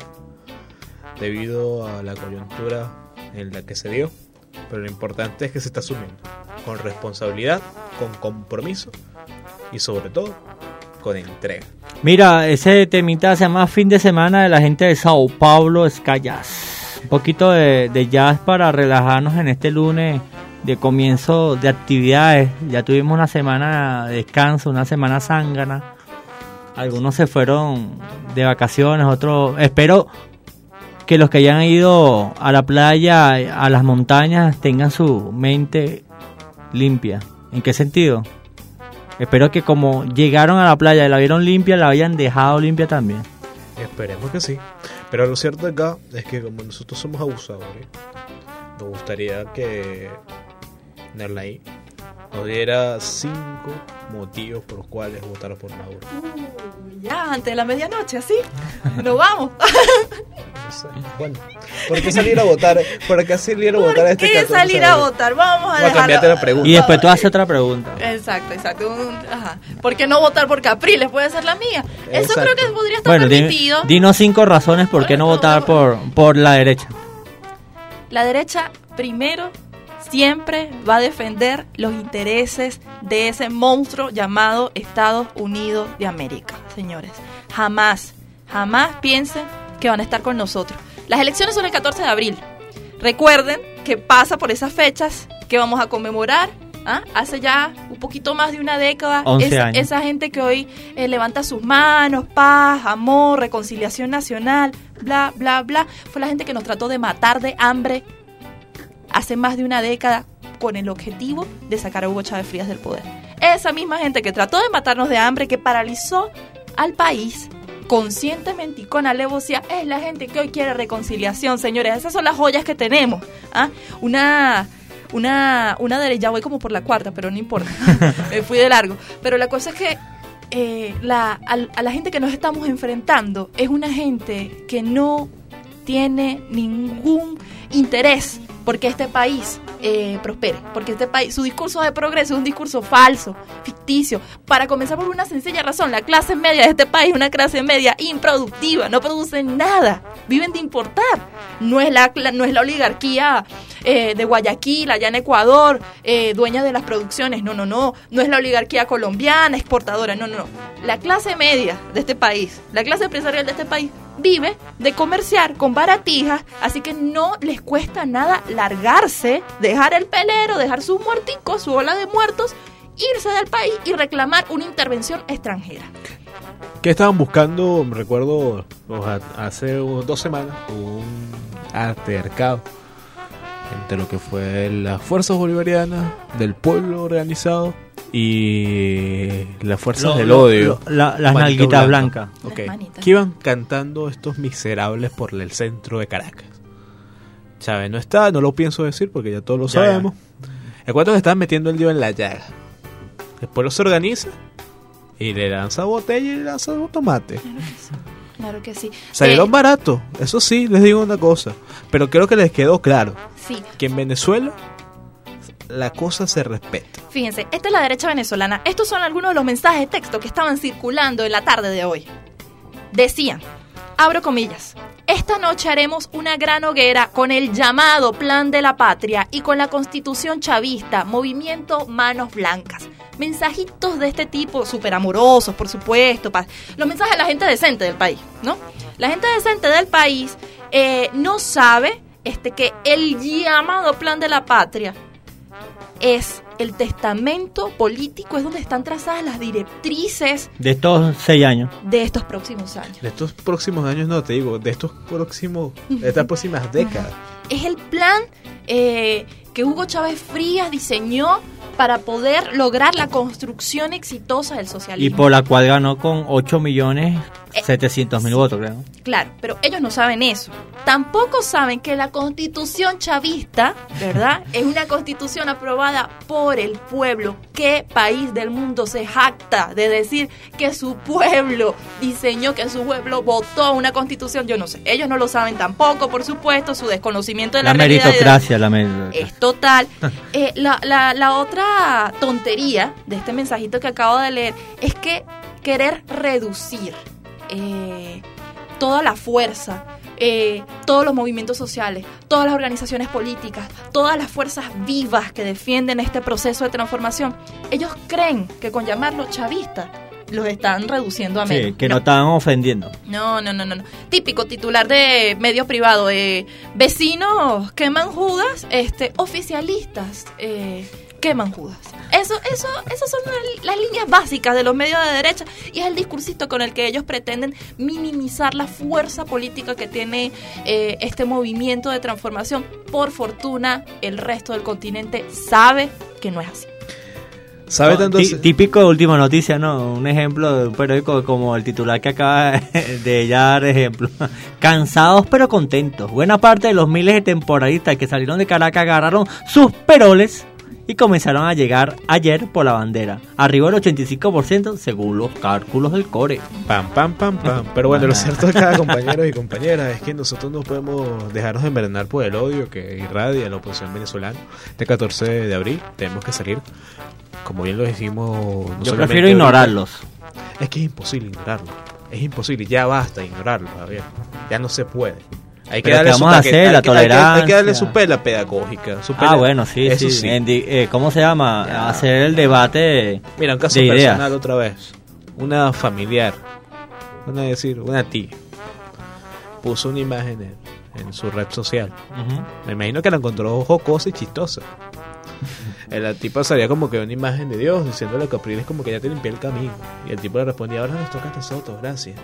debido a la coyuntura en la que se dio. Pero lo importante es que se está asumiendo con responsabilidad, con compromiso y sobre todo con entrega. Mira, ese temita se llama Fin de Semana de la gente de Sao Paulo, Ska Jazz. Un poquito de jazz para relajarnos en este lunes de comienzo de actividades. Ya tuvimos una semana de descanso, una semana zángana. Algunos se fueron de vacaciones, otros... Espero que los que hayan ido a la playa, a las montañas, tengan su mente limpia. ¿En qué sentido? Espero que como llegaron a la playa y la vieron limpia, la hayan dejado limpia también. Esperemos que sí. Pero lo cierto acá es que como nosotros somos abusadores, nos gustaría que Nerlai nos diera 5 motivos por los cuales votar por Maduro. Ya, antes de la medianoche, así. Nos vamos. No sé. Bueno, ¿por qué salir a votar? ¿Por qué salir a votar a este 14 ¿Por qué salir a votar? Vamos a cambiarte la pregunta. Y después tú haces otra pregunta. Exacto. Ajá. ¿Por qué no votar por Capriles? Puede ser la mía. Eso creo que podría estar permitido. Dinos 5 razones por qué no votar por la derecha. La derecha, primero, siempre va a defender los intereses de ese monstruo llamado Estados Unidos de América, señores. Jamás piensen que van a estar con nosotros. Las elecciones son el 14 de abril. Recuerden que pasa por esas fechas que vamos a conmemorar. Hace ya un poquito más de una década. 11 años. Esa gente que hoy levanta sus manos, paz, amor, reconciliación nacional, bla, bla, bla, fue la gente que nos trató de matar de hambre hace más de una década con el objetivo de sacar a Hugo Chávez Frías del poder. Esa misma gente que trató de matarnos de hambre, que paralizó al país conscientemente y con alevosía, es la gente que hoy quiere reconciliación, señores. Esas son las joyas que tenemos. Una derecha, ya voy como por la cuarta, pero no importa, me fui de largo. Pero la cosa es que a la gente que nos estamos enfrentando es una gente que no tiene ningún interés porque este país prospere, porque este país, su discurso de progreso es un discurso falso, ficticio. Para comenzar, por una sencilla razón: la clase media de este país es una clase media improductiva, no producen nada, viven de importar. No es la oligarquía de Guayaquil, allá en Ecuador, dueña de las producciones, no es la oligarquía colombiana, exportadora, no. La clase media de este país, la clase empresarial de este país, vive de comerciar con baratijas, así que no les cuesta nada largarse, dejar el pelero, dejar sus muerticos, su ola de muertos, irse del país y reclamar una intervención extranjera. ¿Qué estaban buscando? Recuerdo hace 2 semanas un altercado entre lo que fue las fuerzas bolivarianas del pueblo organizado y las fuerzas del odio. Las nalguitas blancas. Okay. Que iban cantando estos miserables por el centro de Caracas. Chávez no está, no lo pienso decir porque ya todos lo sabemos. El cuento que estaban metiendo el dedo en la llaga. El pueblo se organiza y le lanza botella y le lanza tomate. Claro que sí. Salieron baratos, eso sí, les digo una cosa. Pero creo que les quedó claro que en Venezuela la cosa se respeta. Fíjense, esta es la derecha venezolana. Estos son algunos de los mensajes de texto que estaban circulando en la tarde de hoy. Decían, abro comillas: esta noche haremos una gran hoguera con el llamado Plan de la Patria y con la Constitución chavista, Movimiento Manos Blancas. Mensajitos de este tipo, súper amorosos, por supuesto. Los mensajes de la gente decente del país, ¿no? La gente decente del país no sabe que el llamado Plan de la Patria es el testamento político, es donde están trazadas las directrices de estos 6 años. De estos próximos años. De estos próximos años no, te digo, de estas próximas décadas. Es el plan que Hugo Chávez Frías diseñó para poder lograr la construcción exitosa del socialismo. Y por la cual ganó con 8 millones 700.000 votos, creo. Claro, pero ellos no saben eso. Tampoco saben que la Constitución chavista, ¿verdad? Es una Constitución aprobada por el pueblo. ¿Qué país del mundo se jacta de decir que su pueblo diseñó, que su pueblo votó una Constitución? Yo no sé. Ellos no lo saben tampoco, por supuesto. Su desconocimiento de la realidad meritocracia, es total. La otra tontería de este mensajito que acabo de leer es que querer reducir toda la fuerza, todos los movimientos sociales, todas las organizaciones políticas, todas las fuerzas vivas que defienden este proceso de transformación, ellos creen que con llamarlos chavistas los están reduciendo a menos. Sí, que no están ofendiendo. No. Típico titular de medio privado, vecinos queman Judas, oficialistas queman Judas. Esas son las líneas básicas de los medios de derecha y es el discursito con el que ellos pretenden minimizar la fuerza política que tiene este movimiento de transformación. Por fortuna, el resto del continente sabe que no es así. ¿Sabe tanto? Típico de Última Noticia, ¿no? Un ejemplo de un periódico como el titular que acaba de dar ejemplo. Cansados pero contentos. Buena parte de los miles de temporadistas que salieron de Caracas agarraron sus peroles y comenzaron a llegar ayer por la bandera. Arriba el 85% según los cálculos del CORE. Pam. Pero bueno, lo cierto acá, compañeros y compañeras, es que nosotros no podemos dejarnos envenenar por el odio que irradia la oposición venezolana. Este 14 de abril tenemos que salir. Como bien lo decimos... Yo prefiero ignorarlos. Es que es imposible ignorarlos. Es imposible, ya basta de ignorarlos, Javier. Ya no se puede. Hay que darle vamos a hacer la tolerancia. Hay que darle su pela pedagógica. Bueno, sí. ¿Cómo se llama? Ya. Hacer el debate. Mira, un caso personal otra vez. Una familiar, una tía, puso una imagen en su red social. Me imagino que la encontró jocosa y chistosa. La tipa salía como que una imagen de Dios diciéndole a Capriles como que ya te limpié el camino. Y el tipo le respondía, ahora nos toca a nosotros, gracias.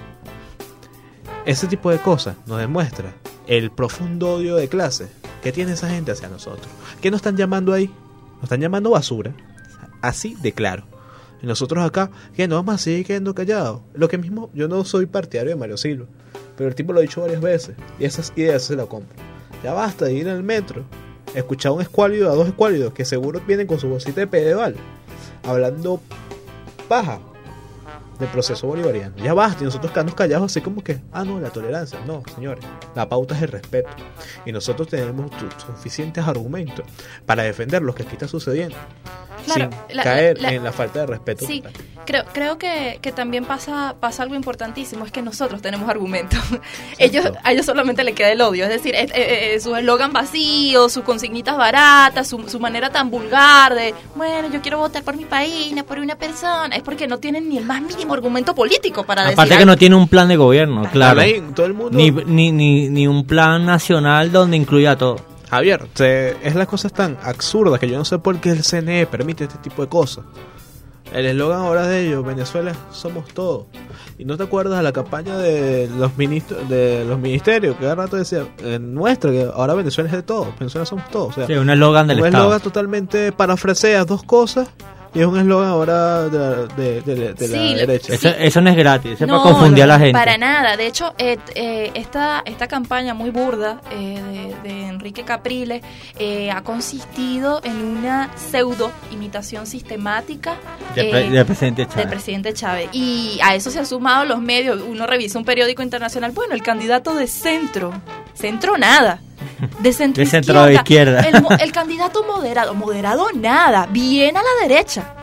Ese tipo de cosas nos demuestra el profundo odio de clase que tiene esa gente hacia nosotros. ¿Qué nos están llamando ahí? Nos están llamando basura. Así de claro. Y nosotros acá, que no vamos a seguir quedando callados. Lo que mismo, yo no soy partidario de Mario Silva, pero el tipo lo ha dicho varias veces y esas ideas se la compro. Ya basta de ir al metro, escuchar a un escuálido, a dos escuálidos que seguro vienen con su bolsita de pedal hablando paja del proceso bolivariano. Ya basta, y nosotros quedamos callados así como que, no, la tolerancia. No, señores, la pauta es el respeto. Y nosotros tenemos suficientes argumentos para defender lo que aquí está sucediendo. Claro, sin caer en la falta de respeto. Sí, creo que también pasa algo importantísimo, es que nosotros tenemos argumentos. A ellos solamente le queda el odio, es decir, su eslogan vacío, sus consignitas baratas, su manera tan vulgar de, bueno, yo quiero votar por mi país, no por una persona, es porque no tienen ni el más mínimo argumento político para decir. Aparte que no tiene un plan de gobierno, claro. Todo el mundo... ni un plan nacional donde incluya todo. Javier, es las cosas tan absurdas que yo no sé por qué el CNE permite este tipo de cosas. El eslogan ahora de ellos, Venezuela somos todos. ¿Y no te acuerdas de la campaña de los ministerios que cada rato decía, nuestra, que ahora Venezuela es de todos, Venezuela somos todos? O sea, sí, un eslogan del Estado. Un eslogan totalmente parafrasea dos cosas. Y es un eslogan ahora de la derecha. Eso no es gratis, es para confundir a la gente. Para nada. De hecho, esta campaña muy burda de Enrique Capriles ha consistido en una pseudo imitación sistemática del presidente Chávez. Del presidente Chávez. Y a eso se han sumado los medios. Uno revisa un periódico internacional. Bueno, el candidato de centro nada. De centro izquierda. El candidato moderado nada, bien a la derecha.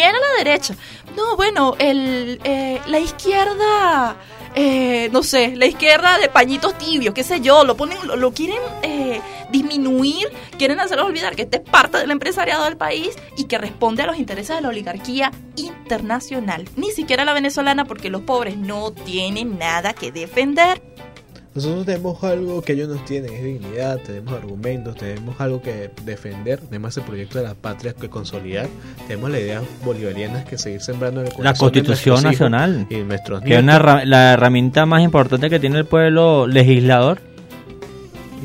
No, bueno, la izquierda, no sé, la izquierda de pañitos tibios, qué sé yo, lo quieren disminuir, quieren hacerlos olvidar que este es parte del empresariado del país y que responde a los intereses de la oligarquía internacional, ni siquiera la venezolana, porque los pobres no tienen nada que defender. Nosotros tenemos algo que ellos no tienen, es dignidad, tenemos argumentos, tenemos algo que defender, tenemos ese proyecto de la patria que consolidar, tenemos las ideas bolivarianas que seguir sembrando en el corazón. La Constitución Nacional, y nuestros que es la herramienta más importante que tiene el pueblo legislador.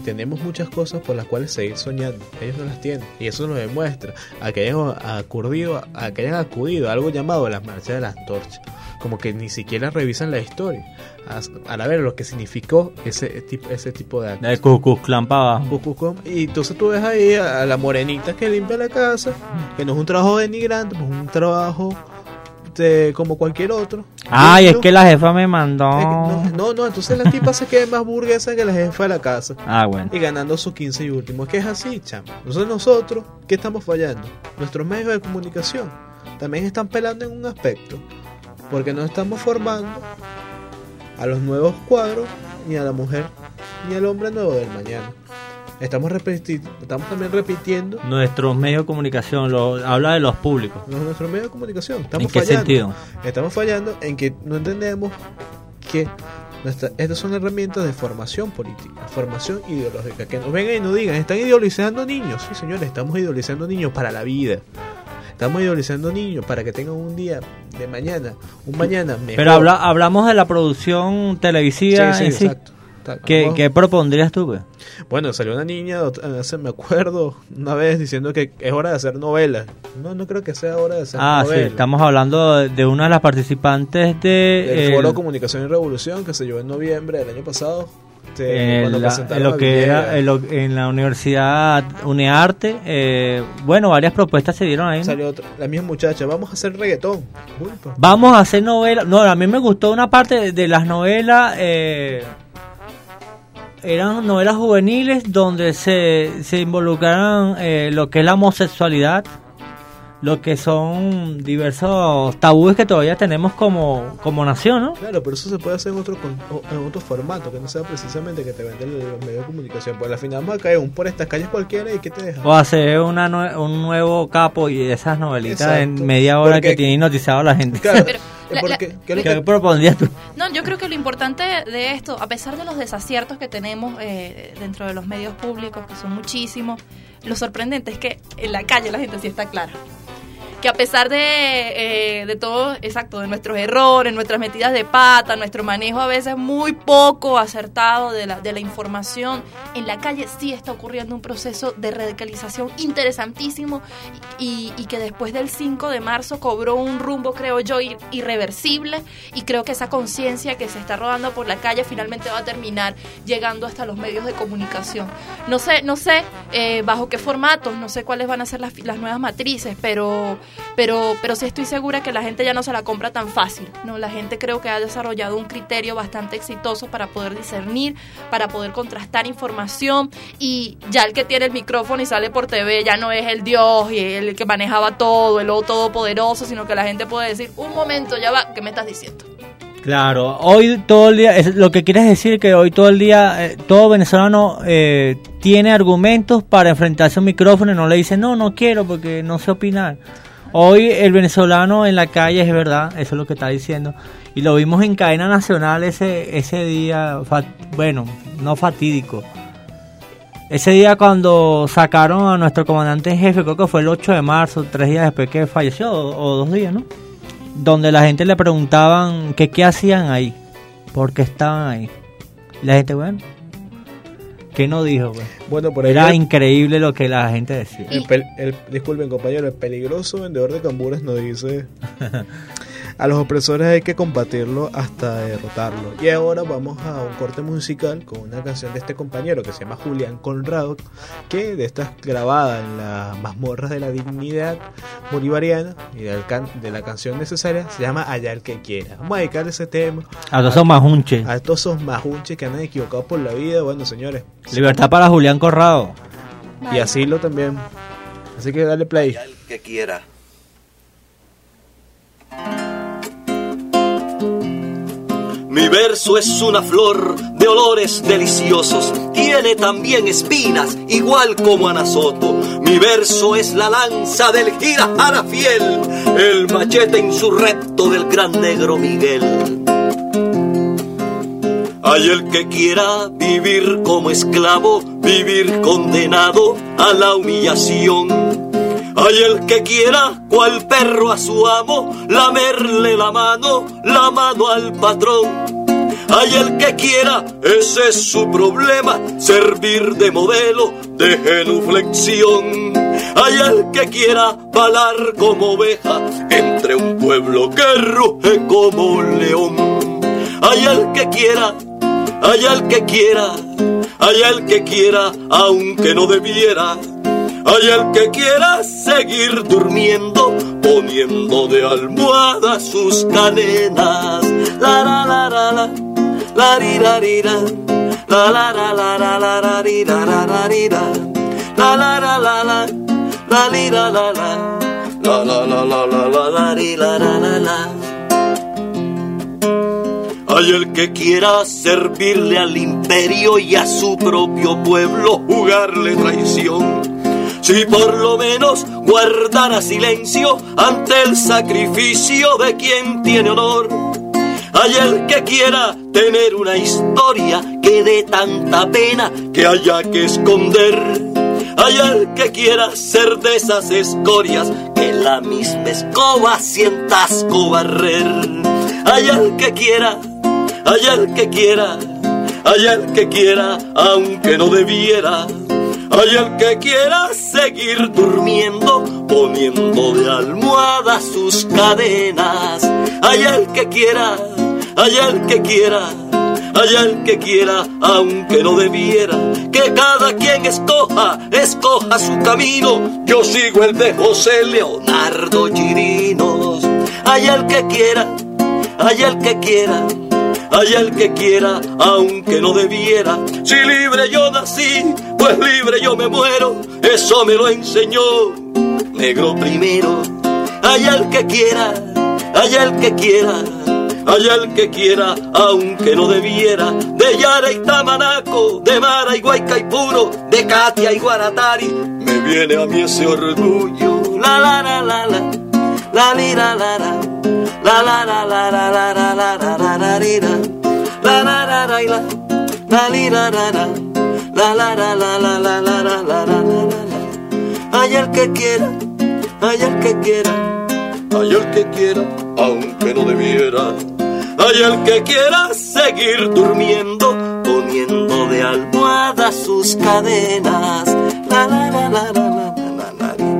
tenemos muchas cosas por las cuales seguir soñando. Ellos no las tienen, y eso nos demuestra a que hayan acudido a algo llamado las marchas de las antorchas, como que ni siquiera revisan la historia a ver lo que significó ese tipo de actos. El Ku Klux Klan para abajo. Y entonces tú ves ahí a la morenita que limpia la casa, que no es un trabajo denigrante, pues un trabajo como cualquier otro. Ay, es que la jefa me mandó. No, entonces la tipa se queda más burguesa que la jefa de la casa. Ah, bueno. Y ganando sus 15 y último. Es que es así, chamo. Nosotros, ¿qué estamos fallando? Nuestros medios de comunicación también están pelando en un aspecto, porque no estamos formando a los nuevos cuadros, ni a la mujer, ni al hombre nuevo del mañana. Estamos también repitiendo nuestros medios de comunicación, habla de los públicos. Nuestros medios de comunicación. ¿En qué sentido? Estamos fallando en que no entendemos que estas son herramientas de formación política, formación ideológica. Que nos vengan y nos digan, están idealizando niños. Sí, señores, estamos idealizando niños para la vida. Estamos idealizando niños para que tengan un día de mañana, un mañana mejor. Pero hablamos de la producción televisiva. Sí, exacto. ¿Qué propondrías tú, pues? Bueno, salió una niña, me acuerdo, una vez diciendo que es hora de hacer novelas. No creo que sea hora de hacer novelas. Sí, estamos hablando de una de las participantes del Foro Comunicación y Revolución que se llevó en noviembre del año pasado. En la Universidad UNEARTE, varias propuestas se dieron ahí, ¿no? Salió otra, la misma muchacha, vamos a hacer reggaetón. Vamos a hacer novelas. No, a mí me gustó una parte de las novelas. Eran novelas juveniles donde se involucraron lo que es la homosexualidad, lo que son diversos tabúes que todavía tenemos como nación, ¿no? Claro, pero eso se puede hacer en otro formato, que no sea precisamente que te venden los medios de comunicación. Pues al final vamos a caer por estas calles cualquiera y ¿qué te deja? O hacer un nuevo capo y esas novelitas. Exacto. En media hora que tiene noticiado a la gente. Claro. ¿Qué propondrías tú? No, yo creo que lo importante de esto, a pesar de los desaciertos que tenemos dentro de los medios públicos, que son muchísimos, lo sorprendente es que en la calle la gente sí está clara. Que a pesar de todo, exacto, de nuestros errores, nuestras metidas de pata, nuestro manejo a veces muy poco acertado de la información, en la calle sí está ocurriendo un proceso de radicalización interesantísimo y que después del 5 de marzo cobró un rumbo, creo yo, irreversible, y creo que esa conciencia que se está rodando por la calle finalmente va a terminar llegando hasta los medios de comunicación. No sé bajo qué formatos, no sé cuáles van a ser las nuevas matrices, pero sí estoy segura que la gente ya no se la compra tan fácil, ¿no? La gente creo que ha desarrollado un criterio bastante exitoso para poder discernir, para poder contrastar información, y ya el que tiene el micrófono y sale por TV ya no es el Dios y el que manejaba todo, el todopoderoso, sino que la gente puede decir, un momento, ya va, ¿qué me estás diciendo? Claro, hoy todo el día, lo que quieres decir que hoy todo el día, todo venezolano tiene argumentos para enfrentarse a un micrófono y no le dice, no quiero porque no sé opinar. Hoy el venezolano en la calle, es verdad, eso es lo que está diciendo, y lo vimos en cadena nacional ese día, no fatídico, ese día cuando sacaron a nuestro comandante en jefe, creo que fue el 8 de marzo, 3 días después que falleció, o 2 días, ¿no? Donde la gente le preguntaban que qué hacían ahí, por qué estaban ahí, y la gente, ¿qué no dijo? Bueno, por ahí era increíble lo que la gente decía. Disculpen, compañero, el peligroso vendedor de cambures nos dice a los opresores hay que combatirlo hasta derrotarlo. Y ahora vamos a un corte musical con una canción de este compañero que se llama Julián Conrado, que de esta grabada en las mazmorras de la dignidad bolivariana y de la canción necesaria, se llama Allá el que quiera. Vamos a dedicarle ese tema a todos esos majunches. A todos esos majunches que han equivocado por la vida. Bueno, señores, libertad para Julián Conrado. Y asilo también. Así que dale play. Allá el que quiera. Mi verso es una flor de olores deliciosos, tiene también espinas, igual como Ana Soto. Mi verso es la lanza del Girajara fiel, el machete insurrecto del gran negro Miguel. Hay el que quiera vivir como esclavo, vivir condenado a la humillación. Hay el que quiera, cual perro a su amo, lamerle la mano al patrón. Hay el que quiera, ese es su problema, servir de modelo de genuflexión. Hay el que quiera balar como oveja entre un pueblo que ruge como un león. Hay el que quiera, hay el que quiera, hay el que quiera, aunque no debiera. Hay el que quiera seguir durmiendo, poniendo de almohada sus cadenas. La la la la la, la ri la ri la, la la la la la la la ri la la la ri la, la la la la la, la li la la la, la la la la la la la ri la la la la. Hay el que quiera servirle al imperio y a su propio pueblo jugarle traición. Si por lo menos guardara silencio ante el sacrificio de quien tiene honor. Hay el que quiera tener una historia que dé tanta pena que haya que esconder. Hay el que quiera ser de esas escorias que la misma escoba sienta asco barrer. Hay el que quiera, hay el que quiera, hay el que quiera, aunque no debiera. Hay el que quiera seguir durmiendo, poniendo de almohada sus cadenas. Hay el que quiera, hay el que quiera, hay el que quiera, aunque no debiera. Que cada quien escoja su camino. Yo sigo el de José Leonardo Chirinos. Hay el que quiera, hay el que quiera, hay el que quiera, aunque no debiera. Si libre yo nací, pues libre yo me muero. Eso me lo enseñó Negro primero. Hay el que quiera, hay el que quiera, hay el que quiera, aunque no debiera. De Yara y Tamanaco, de Mara y Guaycaipuro, de Catia y Guaratari, me viene a mí ese orgullo. La la la la la, la li la la la, la la la la la la la la la la la la, la la la la la, la li la la la, la la la la la la la la la la la. Hay el que quiera, hay el que quiera, hay el que quiera, aunque no debiera. Hay el que quiera seguir durmiendo, poniendo de almohada sus cadenas. La la la la la la la la la.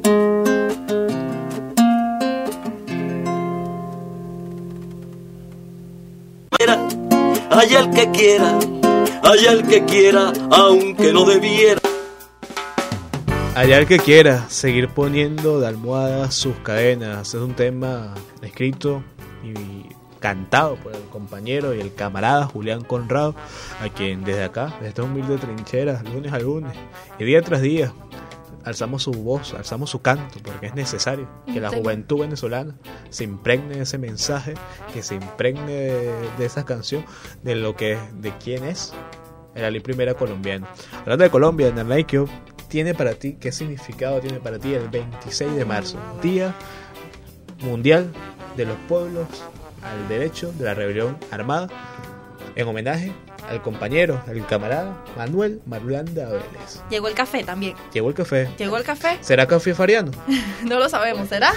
Hay el que quiera, hay el que quiera, aunque no debiera. Hay el que quiera seguir poniendo de almohada sus cadenas. Es un tema escrito y cantado por el compañero y el camarada Julián Conrado, a quien desde acá, desde esta humilde trinchera, lunes a lunes y día tras día, alzamos su voz, alzamos su canto, porque es necesario que la juventud venezolana se impregne de ese mensaje, que se impregne de esa canción, de lo que, de quién es el Ali Primera colombiano. Hablando de Colombia, Narnaikio, tiene para ti, ¿qué significado tiene para ti el 26 de marzo, Día Mundial de los Pueblos al Derecho de la Rebelión Armada, en homenaje al compañero, al camarada Manuel Marulanda Vélez? Llegó el café también. Llegó el café. ¿Llegó el café? ¿Será café fariano? No lo sabemos, ¿será?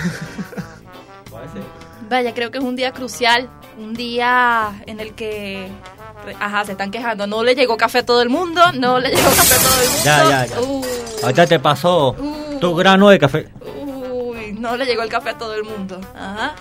Vaya, creo que es un día crucial, un día en el que, se están quejando, no le llegó café a todo el mundo, no le llegó café a todo el mundo. Ya. Ahorita te pasó tu grano de café. Uy, no le llegó el café a todo el mundo. Ajá.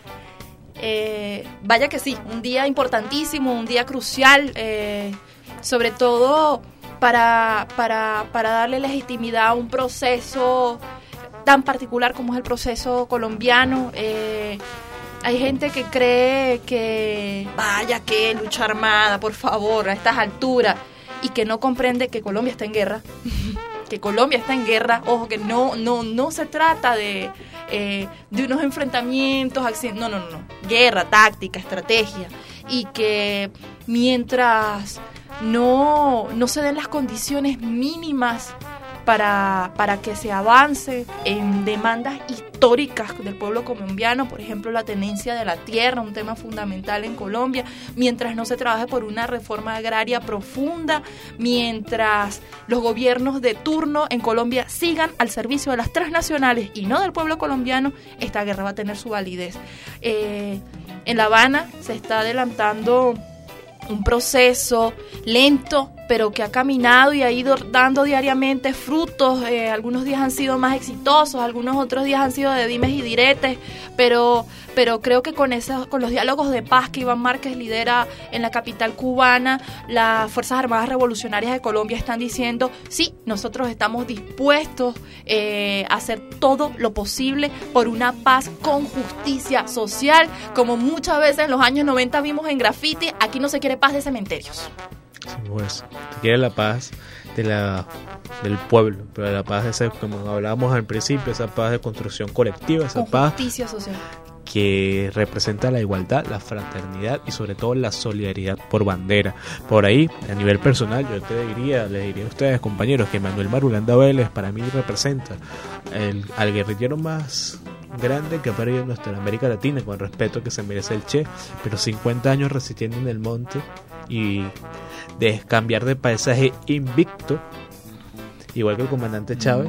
Vaya que sí, un día importantísimo, un día crucial, sobre todo para darle legitimidad a un proceso tan particular como es el proceso colombiano. Hay gente que cree que vaya que lucha armada, por favor, a estas alturas, y que no comprende que Colombia está en guerra. Que Colombia está en guerra. Ojo, que no se trata de unos enfrentamientos, no. Guerra, táctica, estrategia. Y que mientras no se den las condiciones mínimas para que se avance en demandas históricas del pueblo colombiano, por ejemplo la tenencia de la tierra, un tema fundamental en Colombia, mientras no se trabaje por una reforma agraria profunda, mientras los gobiernos de turno en Colombia sigan al servicio de las transnacionales y no del pueblo colombiano, esta guerra va a tener su validez. En La Habana se está adelantando un proceso lento, pero que ha caminado y ha ido dando diariamente frutos. Algunos días han sido más exitosos, algunos otros días han sido de dimes y diretes, pero creo que con los diálogos de paz que Iván Márquez lidera en la capital cubana, las Fuerzas Armadas Revolucionarias de Colombia están diciendo, sí, nosotros estamos dispuestos a hacer todo lo posible por una paz con justicia social, como muchas veces en los años 90 vimos en graffiti. Aquí no se quiere paz de cementerios. Pues, se quiere la paz del pueblo, pero la paz esa, como hablábamos al principio, esa paz de construcción colectiva, esa con paz justicia social que representa la igualdad, la fraternidad y sobre todo la solidaridad por bandera. Por ahí, a nivel personal, yo les diría a ustedes, compañeros, que Manuel Marulanda Vélez para mí representa al guerrillero más grande que ha parido en nuestra América Latina, con el respeto que se merece el Che, pero 50 años resistiendo en el monte y de cambiar de paisaje invicto, igual que el comandante Chávez,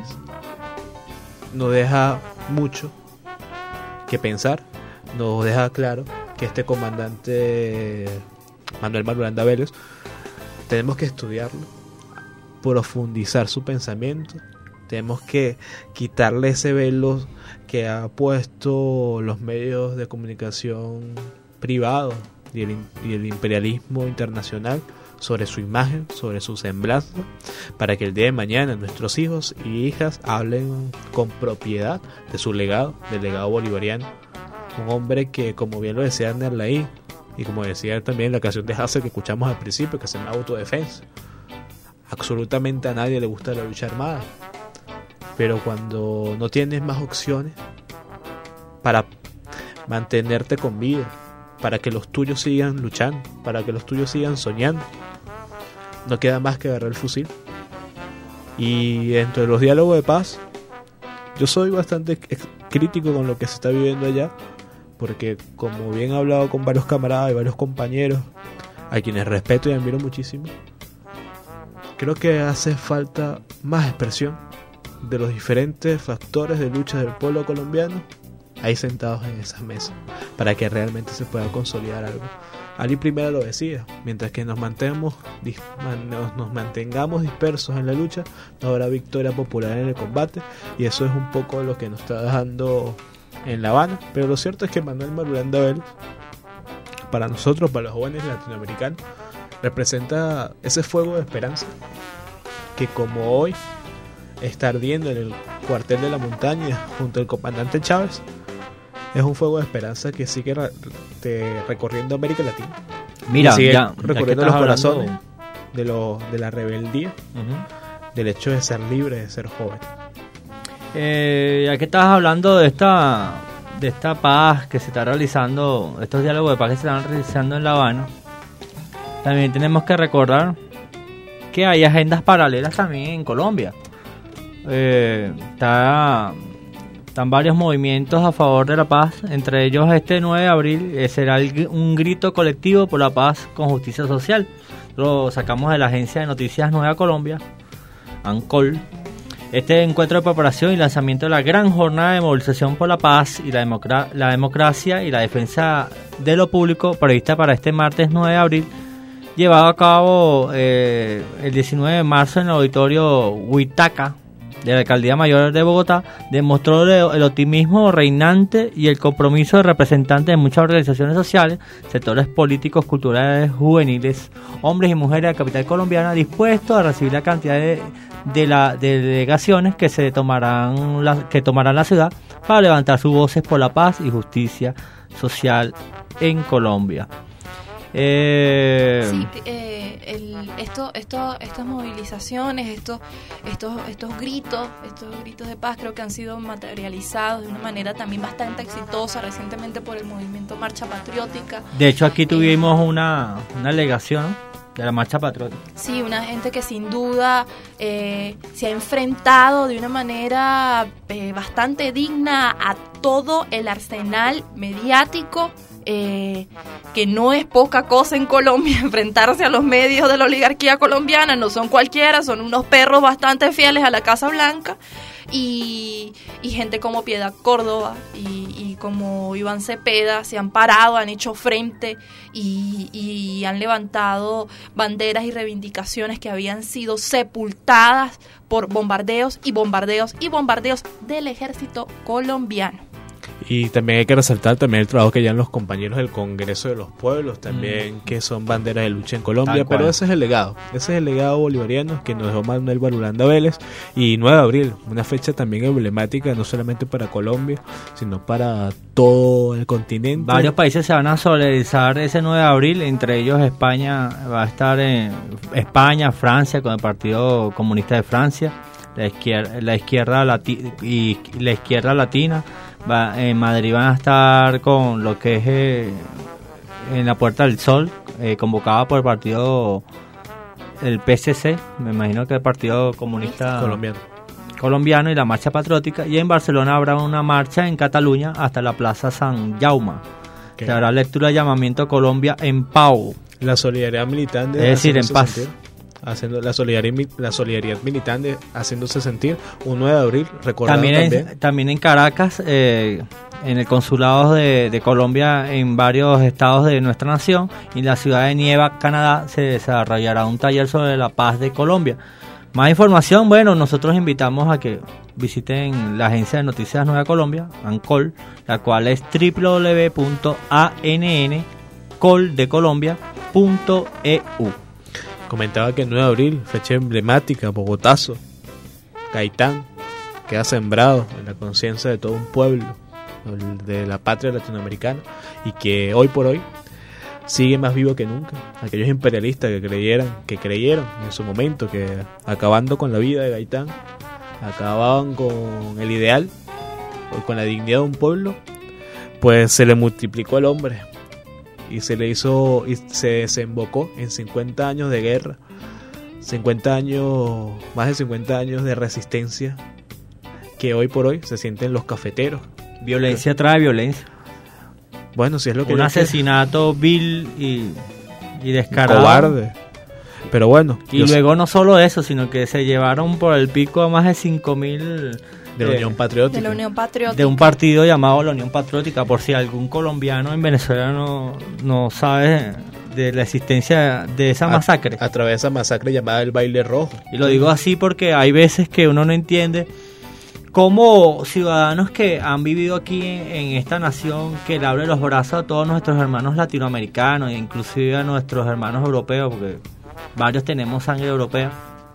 nos deja mucho que pensar, nos deja claro que este comandante Manuel Marulanda Vélez tenemos que estudiarlo, profundizar su pensamiento, tenemos que quitarle ese velo que ha puesto los medios de comunicación privados y el imperialismo internacional sobre su imagen, sobre su semblanza, para que el día de mañana nuestros hijos y hijas hablen con propiedad de su legado, del legado bolivariano. Un hombre que, como bien lo decía Nerlaí, y como decía también la canción de Hassel que escuchamos al principio, que es una autodefensa. Absolutamente a nadie le gusta la lucha armada, pero cuando no tienes más opciones para mantenerte con vida, para que los tuyos sigan luchando, para que los tuyos sigan soñando, no queda más que agarrar el fusil. Y dentro de los diálogos de paz, yo soy bastante crítico con lo que se está viviendo allá, porque como bien he hablado con varios camaradas y varios compañeros, a quienes respeto y admiro muchísimo, creo que hace falta más expresión de los diferentes factores de lucha del pueblo colombiano ahí sentados en esas mesas, para que realmente se pueda consolidar algo. Ali primero lo decía, mientras que nos mantengamos dispersos en la lucha, no habrá victoria popular en el combate, y eso es un poco lo que nos está dejando en La Habana. Pero lo cierto es que Manuel Marulanda Vélez, para nosotros, para los jóvenes latinoamericanos, representa ese fuego de esperanza que, como hoy está ardiendo en el cuartel de la montaña junto al comandante Chávez, es un fuego de esperanza que sigue recorriendo América Latina. Mira, sigue ya recorriendo los corazones de la rebeldía, del hecho de ser libre, de ser joven. Ya que estabas hablando de esta paz que se está realizando, estos diálogos de paz que se están realizando en La Habana, también tenemos que recordar que hay agendas paralelas también en Colombia. Están varios movimientos a favor de la paz, entre ellos este 9 de abril será un grito colectivo por la paz con justicia social. Lo sacamos de la agencia de noticias Nueva Colombia, ANCOL. Este encuentro de preparación y lanzamiento de la gran jornada de movilización por la paz y la democracia y la defensa de lo público, prevista para este martes 9 de abril, llevado a cabo el 19 de marzo en el auditorio Huitaca de la Alcaldía Mayor de Bogotá, demostró el optimismo reinante y el compromiso de representantes de muchas organizaciones sociales, sectores políticos, culturales, juveniles, hombres y mujeres de la capital colombiana, dispuestos a recibir la cantidad de delegaciones que tomarán la ciudad para levantar sus voces por la paz y justicia social en Colombia. Estas movilizaciones, estos gritos de paz creo que han sido materializados de una manera también bastante exitosa recientemente por el movimiento Marcha Patriótica. De hecho, aquí tuvimos una delegación de la Marcha Patriótica. Sí, una gente que sin duda se ha enfrentado de una manera bastante digna a todo el arsenal mediático, que no es poca cosa en Colombia. Enfrentarse a los medios de la oligarquía colombiana no son cualquiera, son unos perros bastante fieles a la Casa Blanca, y gente como Piedad Córdoba y como Iván Cepeda se han parado, han hecho frente y han levantado banderas y reivindicaciones que habían sido sepultadas por bombardeos y bombardeos y bombardeos del ejército colombiano. Y también hay que resaltar también el trabajo que llevan los compañeros del Congreso de los Pueblos, también que son banderas de lucha en Colombia, pero ese es el legado bolivariano que nos dejó Manuel Marulanda Vélez. Y 9 de abril, una fecha también emblemática, no solamente para Colombia, sino para todo el continente. Varios países se van a solidarizar ese 9 de abril, entre ellos España, va a estar en España, Francia, con el Partido Comunista de Francia, la izquierda latina. En Madrid van a estar con lo que es en la Puerta del Sol, convocada por el partido, el PSC, me imagino que el Partido Comunista colombiano y la Marcha Patriótica. Y en Barcelona habrá una marcha en Cataluña hasta la Plaza San Jaume. Se hará lectura de llamamiento a Colombia en Pau. La solidaridad militante, es decir, en paz. Haciendo la solidaridad militante, haciéndose sentir un 9 de abril, recordando también en Caracas, en el consulado de Colombia en varios estados de nuestra nación, y en la ciudad de Nieva, Canadá, se desarrollará un taller sobre la paz de Colombia. Más información, bueno, nosotros invitamos a que visiten la agencia de noticias Nueva Colombia, ANCOL, la cual es www.anncoldeColombia.eu. Comentaba que el 9 de abril, fecha emblemática, Bogotazo, Gaitán, queda sembrado en la conciencia de todo un pueblo, de la patria latinoamericana, y que hoy por hoy sigue más vivo que nunca. Aquellos imperialistas que creyeron en su momento que acabando con la vida de Gaitán, acababan con el ideal, o con la dignidad de un pueblo, pues se le multiplicó al hombre. Y se le hizo, y se desembocó en 50 años de guerra, más de 50 años de resistencia, que hoy por hoy se sienten los cafeteros. Violencia trae violencia. Bueno, si es lo que un asesinato vil y descarado. Cobarde. Pero bueno. Y luego no solo eso, sino que se llevaron por el pico a más de 5.000... De la Unión Patriótica. De la Unión Patriótica. De un partido llamado la Unión Patriótica, por si algún colombiano en Venezuela no sabe de la existencia de esa masacre. A través de esa masacre llamada el Baile Rojo. Y lo digo así porque hay veces que uno no entiende cómo ciudadanos que han vivido aquí en esta nación, que le abre los brazos a todos nuestros hermanos latinoamericanos e inclusive a nuestros hermanos europeos, porque varios tenemos sangre europea,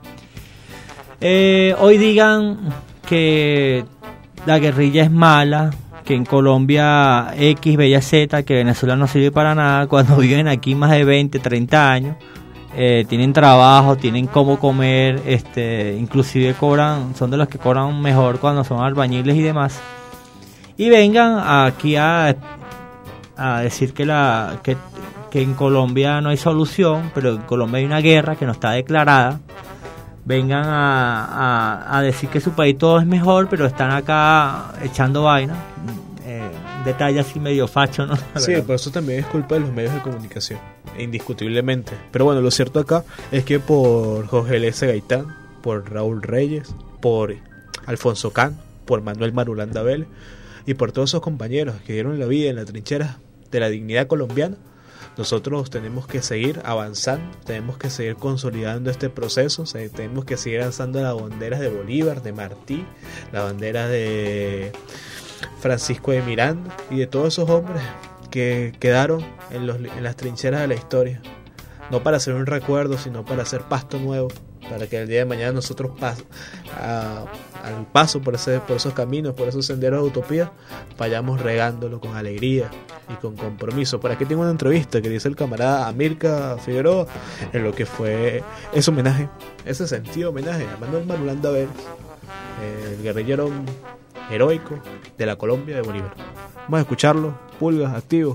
hoy digan que la guerrilla es mala, que en Colombia X, Y, Z, que Venezuela no sirve para nada, cuando viven aquí más de 20, 30 años, tienen trabajo, tienen cómo comer, inclusive son de los que cobran mejor cuando son albañiles y demás, y vengan aquí a decir que en Colombia no hay solución, pero en Colombia hay una guerra que no está declarada. Vengan a decir que su país todo es mejor, pero están acá echando vaina. Detalle así medio facho, ¿no? Sí, por eso también es culpa de los medios de comunicación, indiscutiblemente. Pero bueno, lo cierto acá es que por Jorge L.S. Gaitán, por Raúl Reyes, por Alfonso Can, por Manuel Marulanda Vélez y por todos esos compañeros que dieron la vida en la trinchera de la dignidad colombiana, nosotros tenemos que seguir avanzando, tenemos que seguir consolidando este proceso, tenemos que seguir alzando las banderas de Bolívar, de Martí, la bandera de Francisco de Miranda y de todos esos hombres que quedaron en las trincheras de la historia, no para hacer un recuerdo, sino para hacer pasto nuevo, para que el día de mañana nosotros al paso por esos caminos, por esos senderos de utopía, vayamos regándolo con alegría y con compromiso. Por aquí tengo una entrevista que dice el camarada Amílcar Figueroa en lo que fue ese homenaje, ese sentido homenaje a Manuel Marulanda Vélez, el guerrillero heroico de la Colombia de Bolívar. Vamos a escucharlo. Pulgas, activo.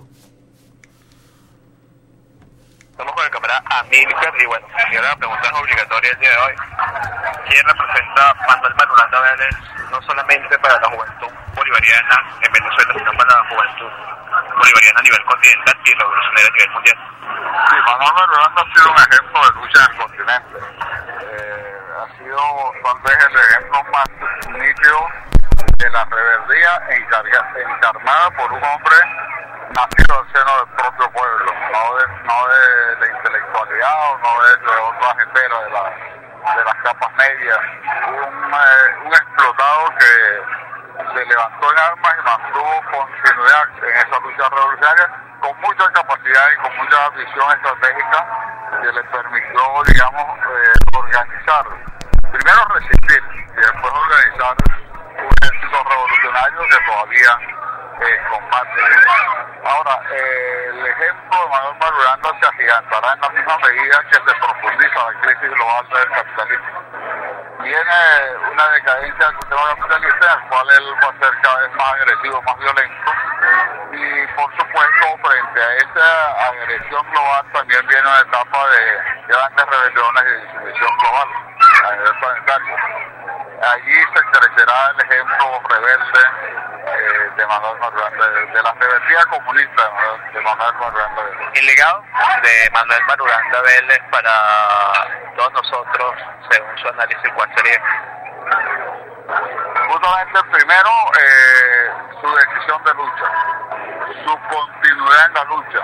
Estamos con el camarada Amílcar y bueno, si ahora la pregunta es obligatoria el día de hoy. ¿Quién representa Manuel Marulanda Vélez no solamente para la juventud bolivariana en Venezuela, sino para la juventud bolivariana a nivel continental y revolucionaria a nivel mundial? Sí, Manuel Marulanda ha sido un ejemplo de lucha en el continente. Ha sido tal vez el ejemplo más nítido de la rebeldía encarnada por un hombre nacido al seno del propio pueblo, no de la intelectualidad o no de otras esferas de las capas medias. Un explotado que se levantó en armas y mantuvo continuidad en esa lucha revolucionaria con mucha capacidad y con mucha visión estratégica que le permitió, digamos, organizar, primero resistir y después organizar un ejército revolucionario que todavía combate. Ahora, el ejemplo de Manuel Marulanda se agigantará en la misma medida que se profundiza la crisis global del capitalismo. Viene una decadencia del sistema capitalista en el cual él va a ser cada vez más agresivo, más violento, y por supuesto frente a esa agresión global también viene una etapa de grandes rebeliones y de sumisión global a nivel planetario. Allí se crecerá el ejemplo rebelde de Manuel Marulanda, de la rebeldía comunista de Manuel Marulanda Vélez. El legado de Manuel Marulanda Vélez para todos nosotros, según su análisis, ¿cuál sería? Justamente primero, su decisión de lucha, su continuidad en la lucha,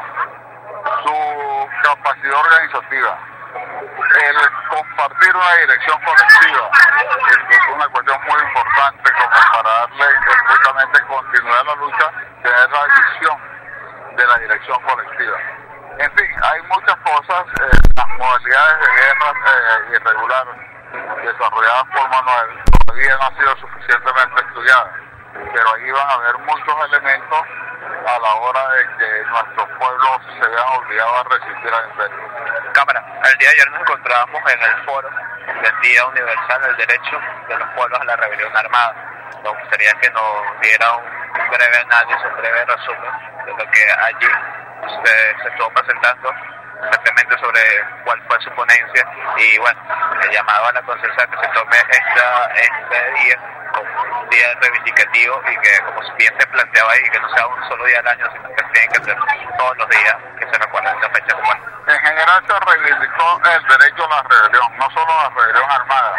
su capacidad organizativa, el compartir una dirección colectiva, es una cuestión muy importante como para darle justamente continuidad a la lucha, tener la visión de la dirección colectiva. En fin, hay muchas cosas, las modalidades de guerra irregular desarrolladas por Manuel todavía no han sido suficientemente estudiadas, pero ahí van a haber muchos elementos a la hora de que nuestros pueblos se vean obligados a resistir al imperio. Cámara, el día de ayer nos encontrábamos en el foro del Día Universal del Derecho de los Pueblos a la Rebelión Armada. Nos gustaría que nos diera un breve análisis, un breve resumen de lo que allí se estuvo presentando, exactamente sobre cuál fue su ponencia y bueno, el llamado a la conciencia que se tome este día como un día reivindicativo y que, como bien se planteaba ahí, que no sea un solo día al año, sino que tienen que ser todos los días que se recuerden esta fecha como esta. En general se reivindicó el derecho a la rebelión, no solo a la rebelión armada.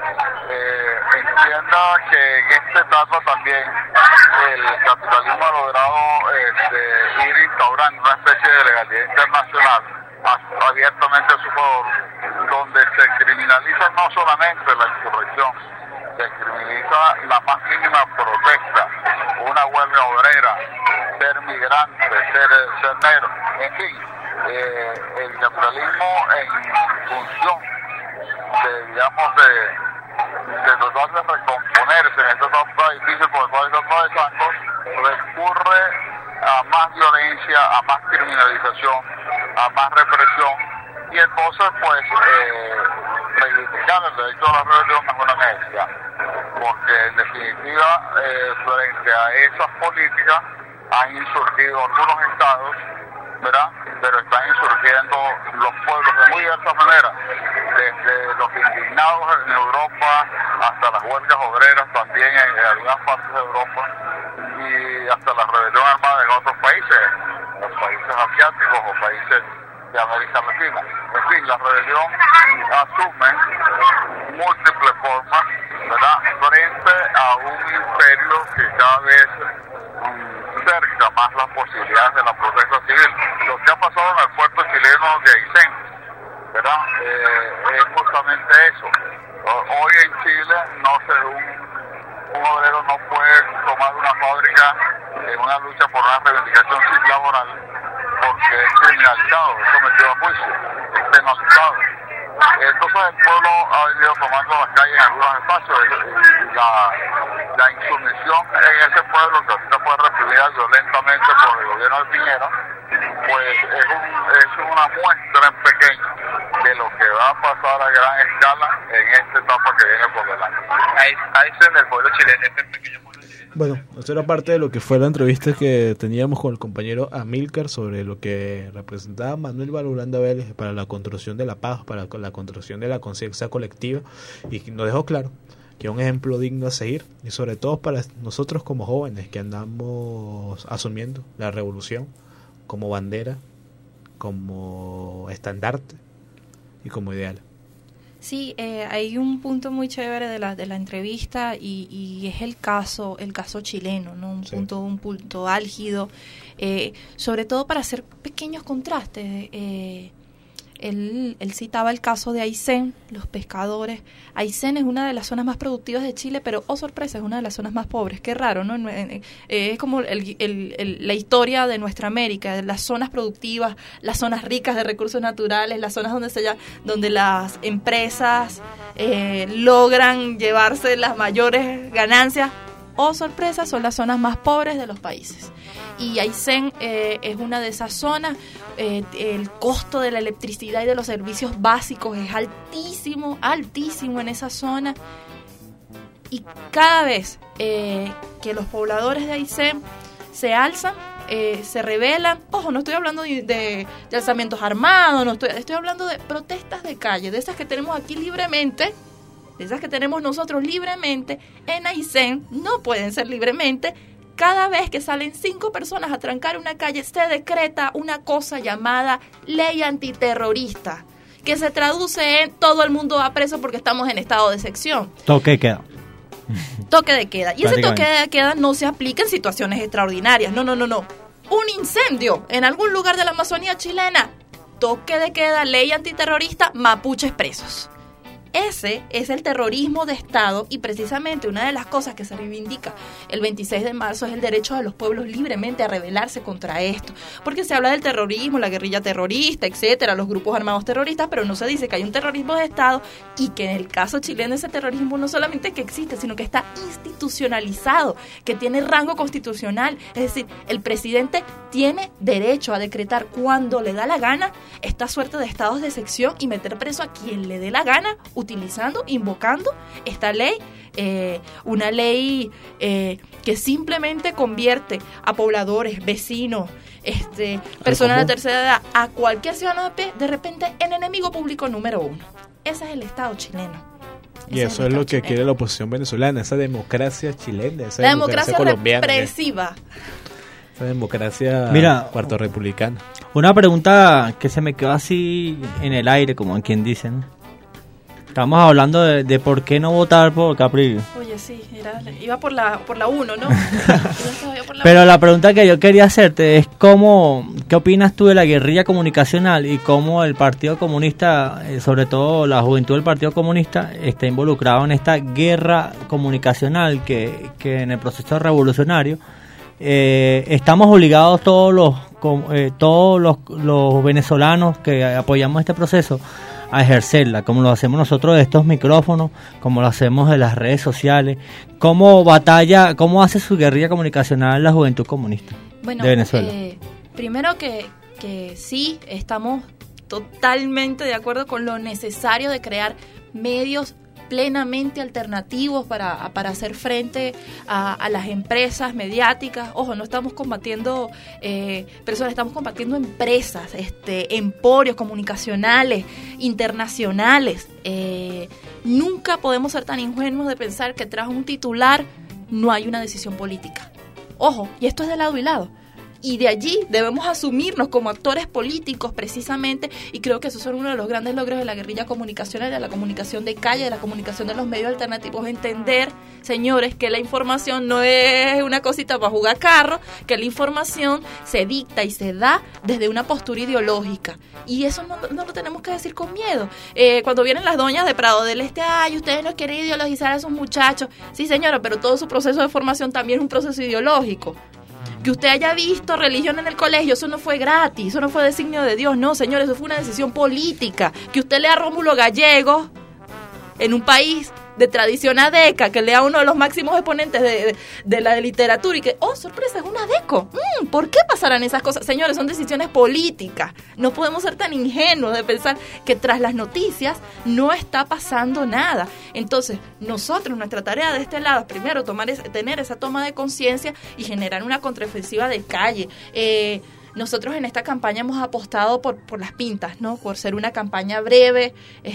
Entienda que en esta etapa también el capitalismo ha logrado ir instaurando una especie de legalidad internacional abiertamente a su favor, donde se criminaliza no solamente la insurrección, se criminaliza la más mínima protesta, una huelga obrera, ser migrante, ser negro, en fin, el capitalismo en función de, digamos, de tratar de recomponerse en esta etapa difícil por el cual está atravesando, recurre a más violencia, a más criminalización, a más represión, y entonces pues reivindicar el derecho a la rebelión es una necesidad, porque en definitiva frente a esas políticas han insurgido algunos estados, ¿verdad? Pero están insurgiendo los pueblos de muy diversas maneras, desde los indignados en Europa hasta las huelgas obreras también en algunas partes de Europa y hasta la rebelión armada en otros países, los países asiáticos o países de América Latina. En fin, la rebelión asume múltiples formas, ¿verdad?, frente a un imperio que cada vez cerca más las posibilidades de la protesta civil. Lo que ha pasado en el puerto chileno de Aysén, ¿verdad?, es justamente eso. Hoy en Chile un obrero no puede tomar una fábrica en una lucha por una reivindicación civil laboral porque es criminalizado, es sometido a juicio, es penalizado. Entonces el pueblo ha venido tomando las calles en algunos espacios y la insumisión en ese pueblo, que ahorita fue reprimida violentamente por el gobierno de Piñera, pues es una muestra en pequeño de lo que va a pasar a gran escala en esta etapa que viene por delante. Ahí es en el pueblo chileno, este pequeño pueblo chileno. Bueno, esto era parte de lo que fue la entrevista que teníamos con el compañero Amílcar sobre lo que representaba Manuel Marulanda Vélez para la construcción de la paz, para la construcción de la conciencia colectiva, y nos dejó claro que es un ejemplo digno a seguir, y sobre todo para nosotros como jóvenes que andamos asumiendo la revolución como bandera, como estandarte y como ideal. Sí, hay un punto muy chévere de la entrevista y es el caso chileno, ¿no? Un punto álgido, sobre todo para hacer pequeños contrastes. Él citaba el caso de Aysén, los pescadores. Aysén es una de las zonas más productivas de Chile, pero, oh sorpresa, es una de las zonas más pobres. Qué raro, ¿no? Es como la historia de nuestra América, las zonas productivas, las zonas ricas de recursos naturales, las zonas donde las empresas logran llevarse las mayores ganancias. Oh sorpresa, son las zonas más pobres de los países. Y Aysén es una de esas zonas. El costo de la electricidad y de los servicios básicos es altísimo en esa zona. Y cada vez que los pobladores de Aysén se alzan, se rebelan, ojo, no estoy hablando de alzamientos armados, estoy hablando de protestas de calle, de esas que tenemos aquí libremente, de esas que tenemos nosotros libremente, en Aysén no pueden ser libremente. Cada vez que salen 5 personas a trancar una calle, se decreta una cosa llamada ley antiterrorista, que se traduce en todo el mundo va preso porque estamos en estado de sección. Toque de queda. Toque de queda. Y ese toque de queda no se aplica en situaciones extraordinarias. No. Un incendio en algún lugar de la Amazonía chilena. Toque de queda, ley antiterrorista, mapuches presos. Ese es el terrorismo de Estado y precisamente una de las cosas que se reivindica el 26 de marzo es el derecho de los pueblos libremente a rebelarse contra esto. Porque se habla del terrorismo, la guerrilla terrorista, etcétera, los grupos armados terroristas, pero no se dice que hay un terrorismo de Estado y que en el caso chileno ese terrorismo no solamente que existe, sino que está institucionalizado, que tiene rango constitucional. Es decir, el presidente tiene derecho a decretar cuando le da la gana esta suerte de estados de sección y meter preso a quien le dé la gana, invocando esta ley, una ley que simplemente convierte a pobladores, vecinos, personas de la tercera edad, a cualquier ciudadano de pie, de repente en enemigo público número 1. Ese es el Estado chileno. Y eso es lo que quiere la oposición venezolana, esa democracia chilena, esa la democracia colombiana, represiva. Esa democracia cuarto republicana. Una pregunta que se me quedó así en el aire, como quien dicen. Estamos hablando de por qué no votar por Capri. Oye, sí, iba por la 1, ¿no? Pero la pregunta que yo quería hacerte es ¿qué opinas tú de la guerrilla comunicacional y cómo el Partido Comunista, sobre todo la juventud del Partido Comunista, está involucrado en esta guerra comunicacional que en el proceso revolucionario estamos obligados todos los venezolanos que apoyamos este proceso a ejercerla, como lo hacemos nosotros de estos micrófonos, como lo hacemos de las redes sociales, cómo hace su guerrilla comunicacional la juventud comunista de Venezuela. Primero que sí, estamos totalmente de acuerdo con lo necesario de crear medios plenamente alternativos para hacer frente a las empresas mediáticas. Ojo, no estamos combatiendo personas, estamos combatiendo empresas, emporios comunicacionales, internacionales. Nunca podemos ser tan ingenuos de pensar que tras un titular no hay una decisión política. Ojo, y esto es de lado y lado. Y de allí debemos asumirnos como actores políticos precisamente, y creo que esos son uno de los grandes logros de la guerrilla comunicacional, de la comunicación de calle, de la comunicación de los medios alternativos. Entender, señores, que la información no es una cosita para jugar carro, que la información se dicta y se da desde una postura ideológica, y eso no lo tenemos que decir con miedo. Cuando vienen las doñas de Prado del Este, ay, ustedes no quieren ideologizar a esos muchachos. Sí, señora, pero todo su proceso de formación también es un proceso ideológico. Que usted haya visto religión en el colegio, eso no fue gratis, eso no fue designio de Dios, no, señores, eso fue una decisión política. Que usted lea a Rómulo Gallegos en un país de tradición adeca, que lea uno de los máximos exponentes de la literatura y que, oh, sorpresa, es un adeco. ¿Por qué pasarán esas cosas? Señores, son decisiones políticas. No podemos ser tan ingenuos de pensar que tras las noticias no está pasando nada. Entonces, nosotros, nuestra tarea de este lado es primero tener esa toma de conciencia y generar una contraofensiva de calle. Nosotros en esta campaña hemos apostado por las pintas, ¿no? Por ser una campaña breve,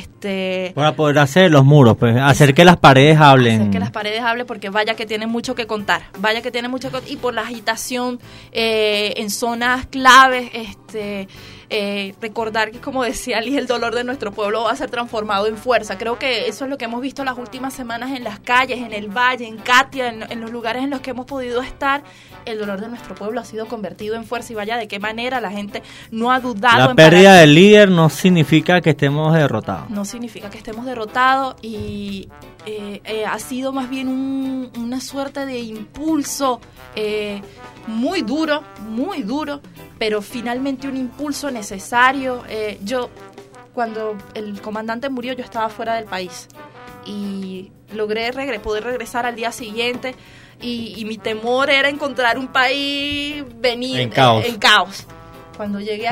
para poder hacer los muros, pues, hacer que las paredes hablen. Hacer que las paredes hablen, porque vaya que tienen mucho que contar, y por la agitación en zonas claves, recordar que, como decía Ali, el dolor de nuestro pueblo va a ser transformado en fuerza. Creo que eso es lo que hemos visto las últimas semanas en las calles, en el Valle, en Katia, en los lugares en los que hemos podido estar. El dolor de nuestro pueblo ha sido convertido en fuerza, y vaya de qué manera. La gente no ha dudado. La pérdida del líder no significa que estemos derrotados. No significa que estemos derrotados, y ha sido más bien una suerte de impulso muy duro, pero finalmente un impulso necesario. Cuando el comandante murió, yo estaba fuera del país y logré poder regresar al día siguiente, y mi temor era encontrar un país en caos. Cuando llegué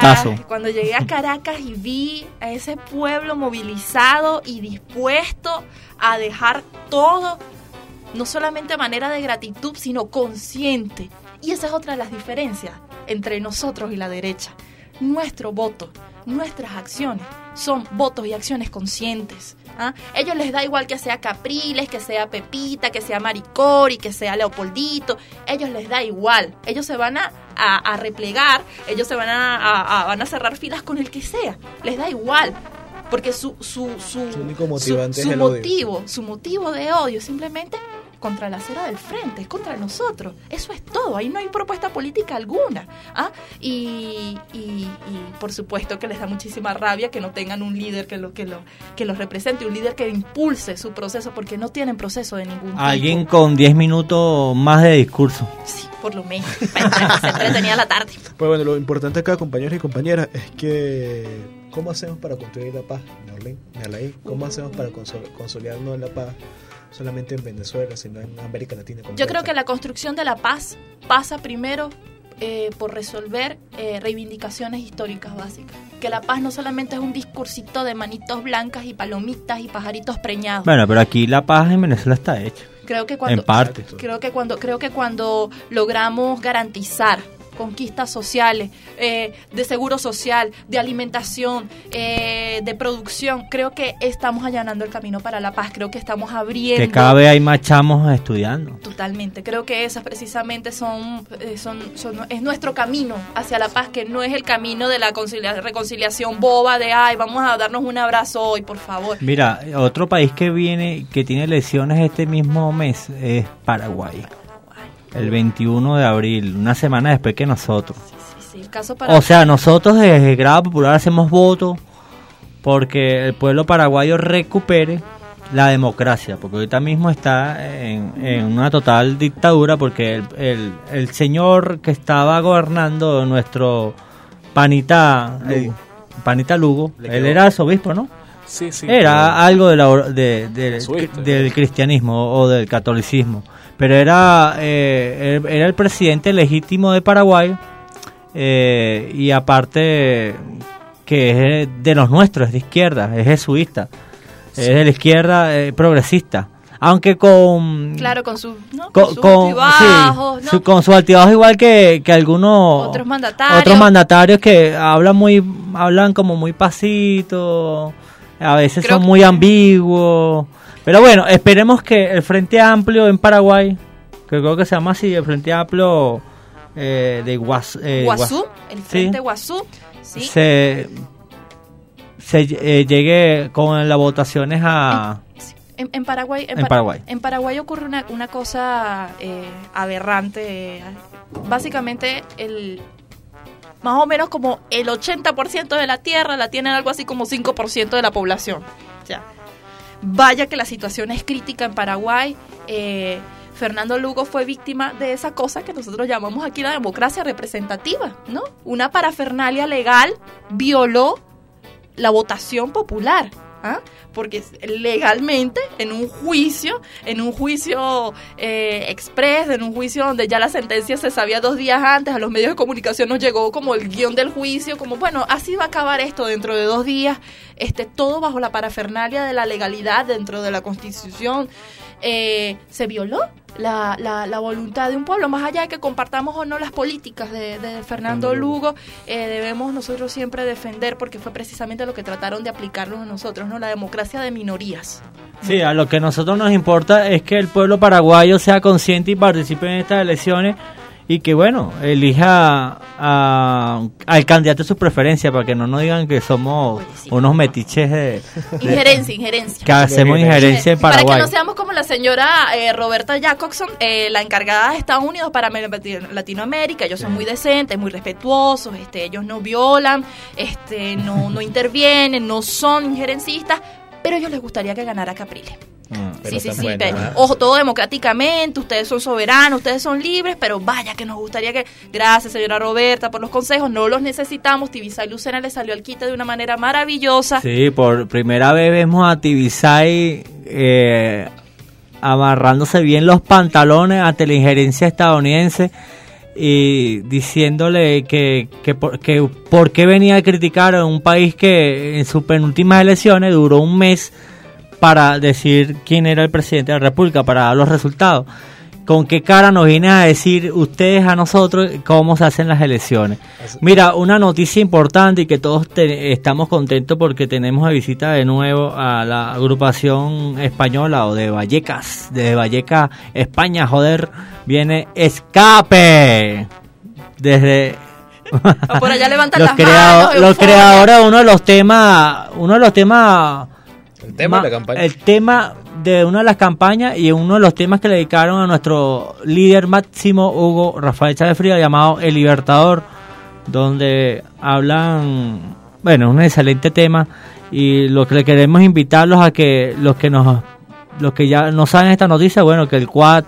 a Caracas y vi a ese pueblo movilizado y dispuesto a dejar todo, no solamente a manera de gratitud, sino consciente. Y esa es otra de las diferencias entre nosotros y la derecha. Nuestro voto, nuestras acciones son votos y acciones conscientes. Ellos les da igual que sea Capriles, que sea Pepita, que sea Maricori, que sea Leopoldito. Ellos les da igual. Ellos se van a replegar, ellos se van a cerrar filas con el que sea. Les da igual. Porque su único motivante es el odio. Su motivo de odio es simplemente contra la acera del frente, es contra nosotros. Eso es todo, ahí no hay propuesta política alguna. Y por supuesto que les da muchísima rabia que no tengan un líder que los represente, un líder que impulse su proceso, porque no tienen proceso de ningún tipo. Alguien con 10 minutos más de discurso. Sí, por lo menos, para se entretenía la tarde. Pues bueno, lo importante acá, compañeros y compañeras, es que ¿cómo hacemos para construir la paz, Narlaí? ¿Cómo hacemos para consolidarnos la paz? Solamente en Venezuela, sino en América Latina completa. Yo creo que la construcción de la paz pasa primero por resolver reivindicaciones históricas básicas. Que la paz no solamente es un discursito de manitos blancas y palomitas y pajaritos preñados. Bueno, pero aquí la paz en Venezuela está hecha. Creo que cuando logramos garantizar conquistas sociales, de seguro social, de alimentación, de producción, creo que estamos allanando el camino para la paz, creo que estamos abriendo. Que cada vez hay más chamos estudiando. Totalmente, creo que esas precisamente es nuestro camino hacia la paz, que no es el camino de la reconciliación boba de, vamos a darnos un abrazo hoy, por favor. Mira, otro país que tiene elecciones este mismo mes es Paraguay. El 21 de abril, una semana después que nosotros. Sí, o sea, nosotros desde Grada Popular hacemos voto porque el pueblo paraguayo recupere la democracia, porque ahorita mismo está en una total dictadura, porque el señor que estaba gobernando, nuestro panita Lugo, él era arzobispo, ¿no? Sí, era algo del cristianismo o del catolicismo. Pero era el presidente legítimo de Paraguay, y aparte que es de los nuestros, es de izquierda, es jesuita, es de la izquierda progresista. Aunque con sus altibajos, ¿no? Con sus altibajos, igual que algunos otros mandatarios que hablan como muy pasito, a veces son muy ambiguos. Pero bueno, esperemos que el Frente Amplio en Paraguay, que creo que se llama así, el Frente Amplio de Guazú, el Frente Guazú, ¿sí? se llegue con las votaciones a... En Paraguay. En Paraguay ocurre una cosa aberrante. Básicamente, más o menos como el 80% de la tierra la tienen algo así como 5% de la población. O sea, vaya que la situación es crítica en Paraguay. Fernando Lugo fue víctima de esa cosa que nosotros llamamos aquí la democracia representativa, ¿no? Una parafernalia legal violó la votación popular, porque legalmente en un juicio express, en un juicio donde ya la sentencia se sabía 2 días antes, a los medios de comunicación nos llegó como el guión del juicio, como bueno, así va a acabar esto dentro de 2 días, todo bajo la parafernalia de la legalidad dentro de la Constitución. Se violó la voluntad de un pueblo, más allá de que compartamos o no las políticas de Fernando Lugo, debemos nosotros siempre defender, porque fue precisamente lo que trataron de aplicarnos a nosotros, ¿no? La democracia de minorías. Sí, a lo que a nosotros nos importa es que el pueblo paraguayo sea consciente y participe en estas elecciones, y que bueno, elija al candidato de su preferencia, para que no nos digan que somos unos metiches de injerencia. Que hacemos injerencia en Paraguay. Para que no seamos como la señora Roberta Jacobson, la encargada de Estados Unidos para Latinoamérica. Ellos son muy decentes, muy respetuosos, ellos no violan, no intervienen, no son injerencistas, pero a ellos les gustaría que ganara Capriles. Sí, bueno, ojo, todo democráticamente, ustedes son soberanos, ustedes son libres, pero vaya que nos gustaría que, gracias señora Roberta por los consejos, no los necesitamos. Tibisay Lucena le salió al quite de una manera maravillosa. Sí, por primera vez vemos a Tibisay amarrándose bien los pantalones ante la injerencia estadounidense y diciéndole que por qué venía a criticar a un país que en sus penúltimas elecciones duró un mes para decir quién era el presidente de la República, para dar los resultados. ¿Con qué cara nos vienen a decir ustedes a nosotros cómo se hacen las elecciones? Mira, una noticia importante y que todos estamos contentos porque tenemos de visita de nuevo a la agrupación española o de Vallecas, de Vallecas, España, joder, viene Escape. Desde... por allá levantan los creadores de uno de los temas el tema de la campaña. El tema de una de las campañas y uno de los temas que le dedicaron a nuestro líder máximo Hugo Rafael Chávez Frías, llamado El Libertador, donde hablan, bueno, un excelente tema, y lo que le queremos invitarlos a que los que ya no saben esta noticia, bueno, que el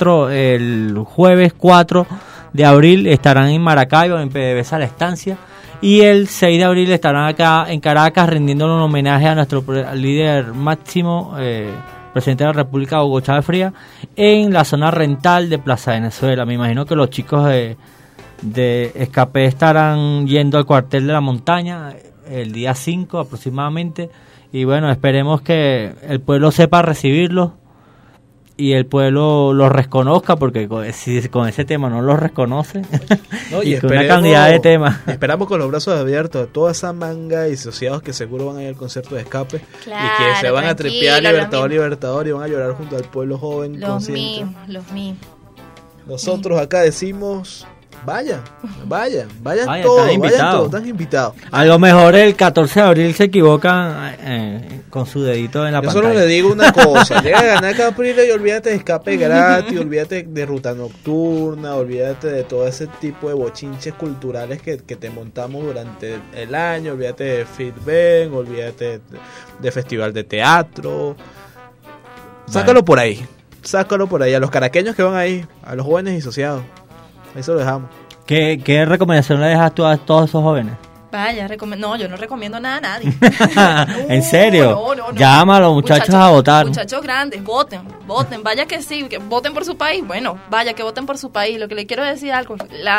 jueves 4 de abril estarán en Maracaibo, en PDVSA La Estancia. Y el 6 de abril estarán acá en Caracas rindiéndole un homenaje a nuestro líder máximo, presidente de la República, Hugo Chávez Frías, en la zona rental de Plaza Venezuela. Me imagino que los chicos de Escape estarán yendo al cuartel de la montaña el día 5 aproximadamente. Y bueno, esperemos que el pueblo sepa recibirlos y el pueblo los reconozca, porque si con ese tema no los reconoce, no, y con una cantidad de temas. Esperamos con los brazos abiertos a toda esa manga de asociados que seguro van a ir al concierto de Escape, claro, y que se van a tripear Libertador y van a llorar junto al pueblo joven. Los mismos. Nosotros acá decimos... Vayan todos, están invitados. A lo mejor el 14 de abril se equivocan con su dedito en la pantalla. Yo solo le digo una cosa, llega a ganar Capriles y olvídate de Escape gratis, olvídate de ruta nocturna, olvídate de todo ese tipo de bochinches culturales que te montamos durante el año, olvídate de Fitben, olvídate de festival de teatro. Sácalo por ahí, a los caraqueños que van ahí, a los jóvenes disociados. Eso lo dejamos. ¿Qué recomendación le dejas tú a todos esos jóvenes? Vaya, no, yo no recomiendo nada a nadie. ¿En serio? No. Llama a los muchachos a votar. Muchachos grandes, voten. Vaya que sí, que voten por su país. Bueno, vaya que voten por su país. Lo que le quiero decir algo,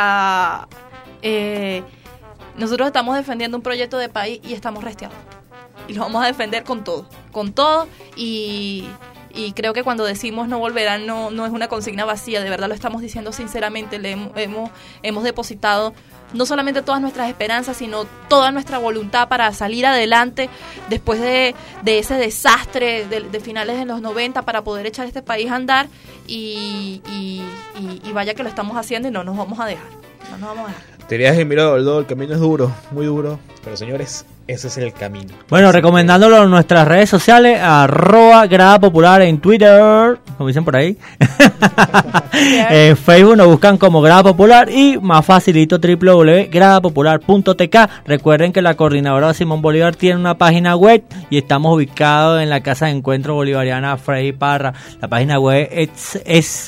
nosotros estamos defendiendo un proyecto de país y estamos resteados. Y lo vamos a defender con todo. Y creo que cuando decimos no volverán, no es una consigna vacía, de verdad lo estamos diciendo sinceramente. Hemos depositado no solamente todas nuestras esperanzas, sino toda nuestra voluntad para salir adelante después de ese desastre de finales de los 90, para poder echar este país a andar, y vaya que lo estamos haciendo y no nos vamos a dejar. Tenías que mirar el camino es duro, muy duro, pero señores, ese es el camino. Bueno, recomendándolo en nuestras redes sociales, @Grada Popular en Twitter, como dicen por ahí. En Facebook nos buscan como Grada Popular, y más facilito www.gradapopular.tk. Recuerden que la coordinadora Simón Bolívar tiene una página web y estamos ubicados en la Casa de Encuentro Bolivariana Freddy Parra. La página web es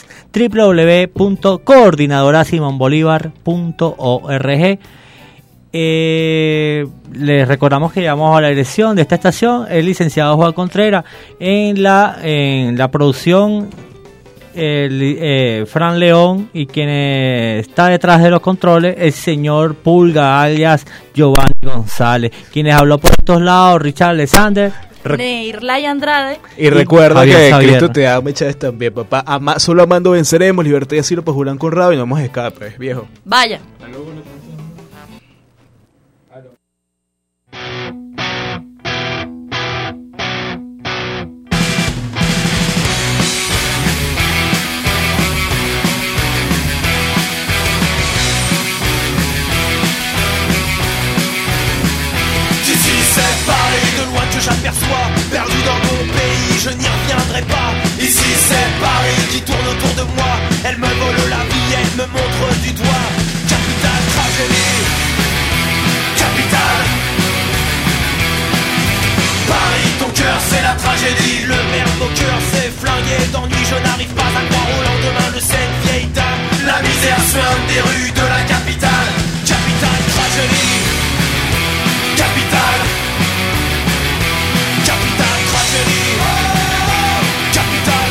www.coordinadorasimonbolivar.org. Les recordamos que llevamos a la dirección de esta estación el licenciado Juan Contreras, en la producción Fran León, y quien está detrás de los controles el señor Pulga alias Giovanni González, quienes habló por estos lados Richard Alexander, Neirlay Andrade. Y recuerda que Cristo te da mechades también, papá. Solo amando venceremos, libertad y asilo pues Julián Conrado, y no vamos a escape, viejo. Vaya. tragédie. Le verbe au cœur s'est flingué d'ennui. Je n'arrive pas à croire au lendemain de cette vieille dame. La misère suinte des rues de la capitale. Capitale tragédie. Capitale. Capitale tragédie. Capitale.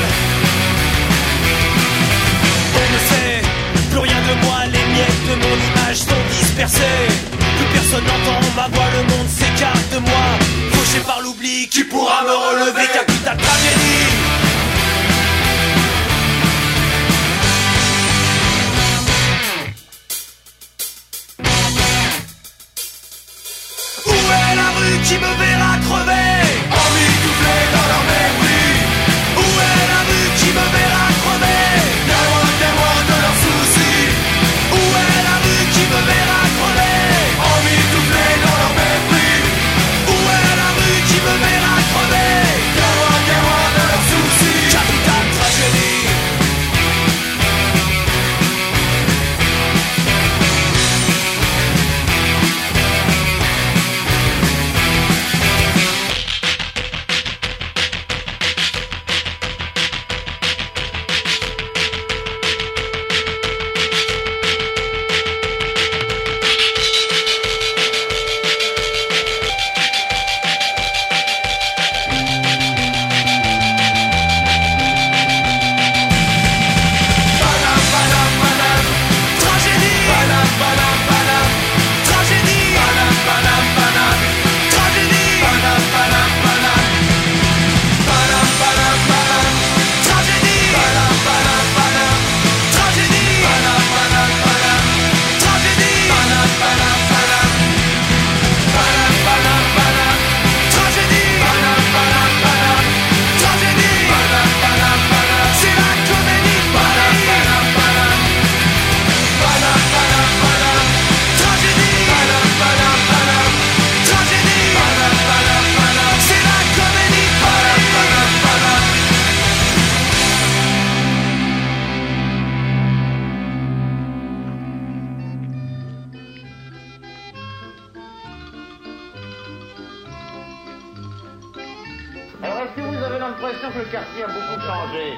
On ne sait plus rien de moi. Les miettes de mon image sont dispersées. Plus personne n'entend ma voix. Le monde s'écarte de moi. Fauché par l'oubli, qui pourra me relever? Capitale tragédie. Où est la rue qui me verra crever? Emmitouflé dans leur mépris. Où est la rue qui me verra crever? Bien loin de leurs soucis. Où est la rue qui me verra crever? Emmitouflé dans leur mépris. Où est la rue qui me verra crever? Bien loin de leurs soucis. Capitale tragédie. Alors, est-ce que vous avez l'impression que le quartier a beaucoup changé?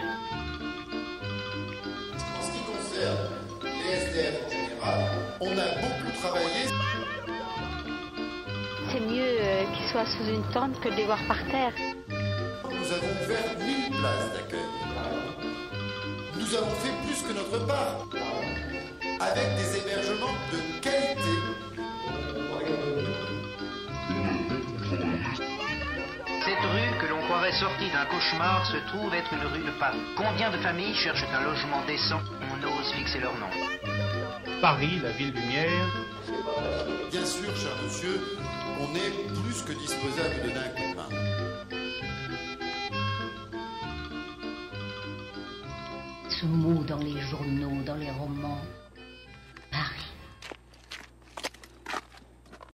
En ce qui concerne les SDF en général, on a beaucoup travaillé. C'est mieux qu'ils soient sous une tente que de les voir par terre. Nous avons ouvert 1000 places d'accueil. Nous avons fait plus que notre part, avec des hébergements de qualité. Cette rue que l'on croirait sortie d'un cauchemar se trouve être une rue de Paris. Combien de familles cherchent un logement décent? On ose fixer leur nom. Paris, la ville lumière. Bien sûr, cher monsieur, on est plus que disposé à vous donner un coup de main. Ce mot dans les journaux, dans les romans,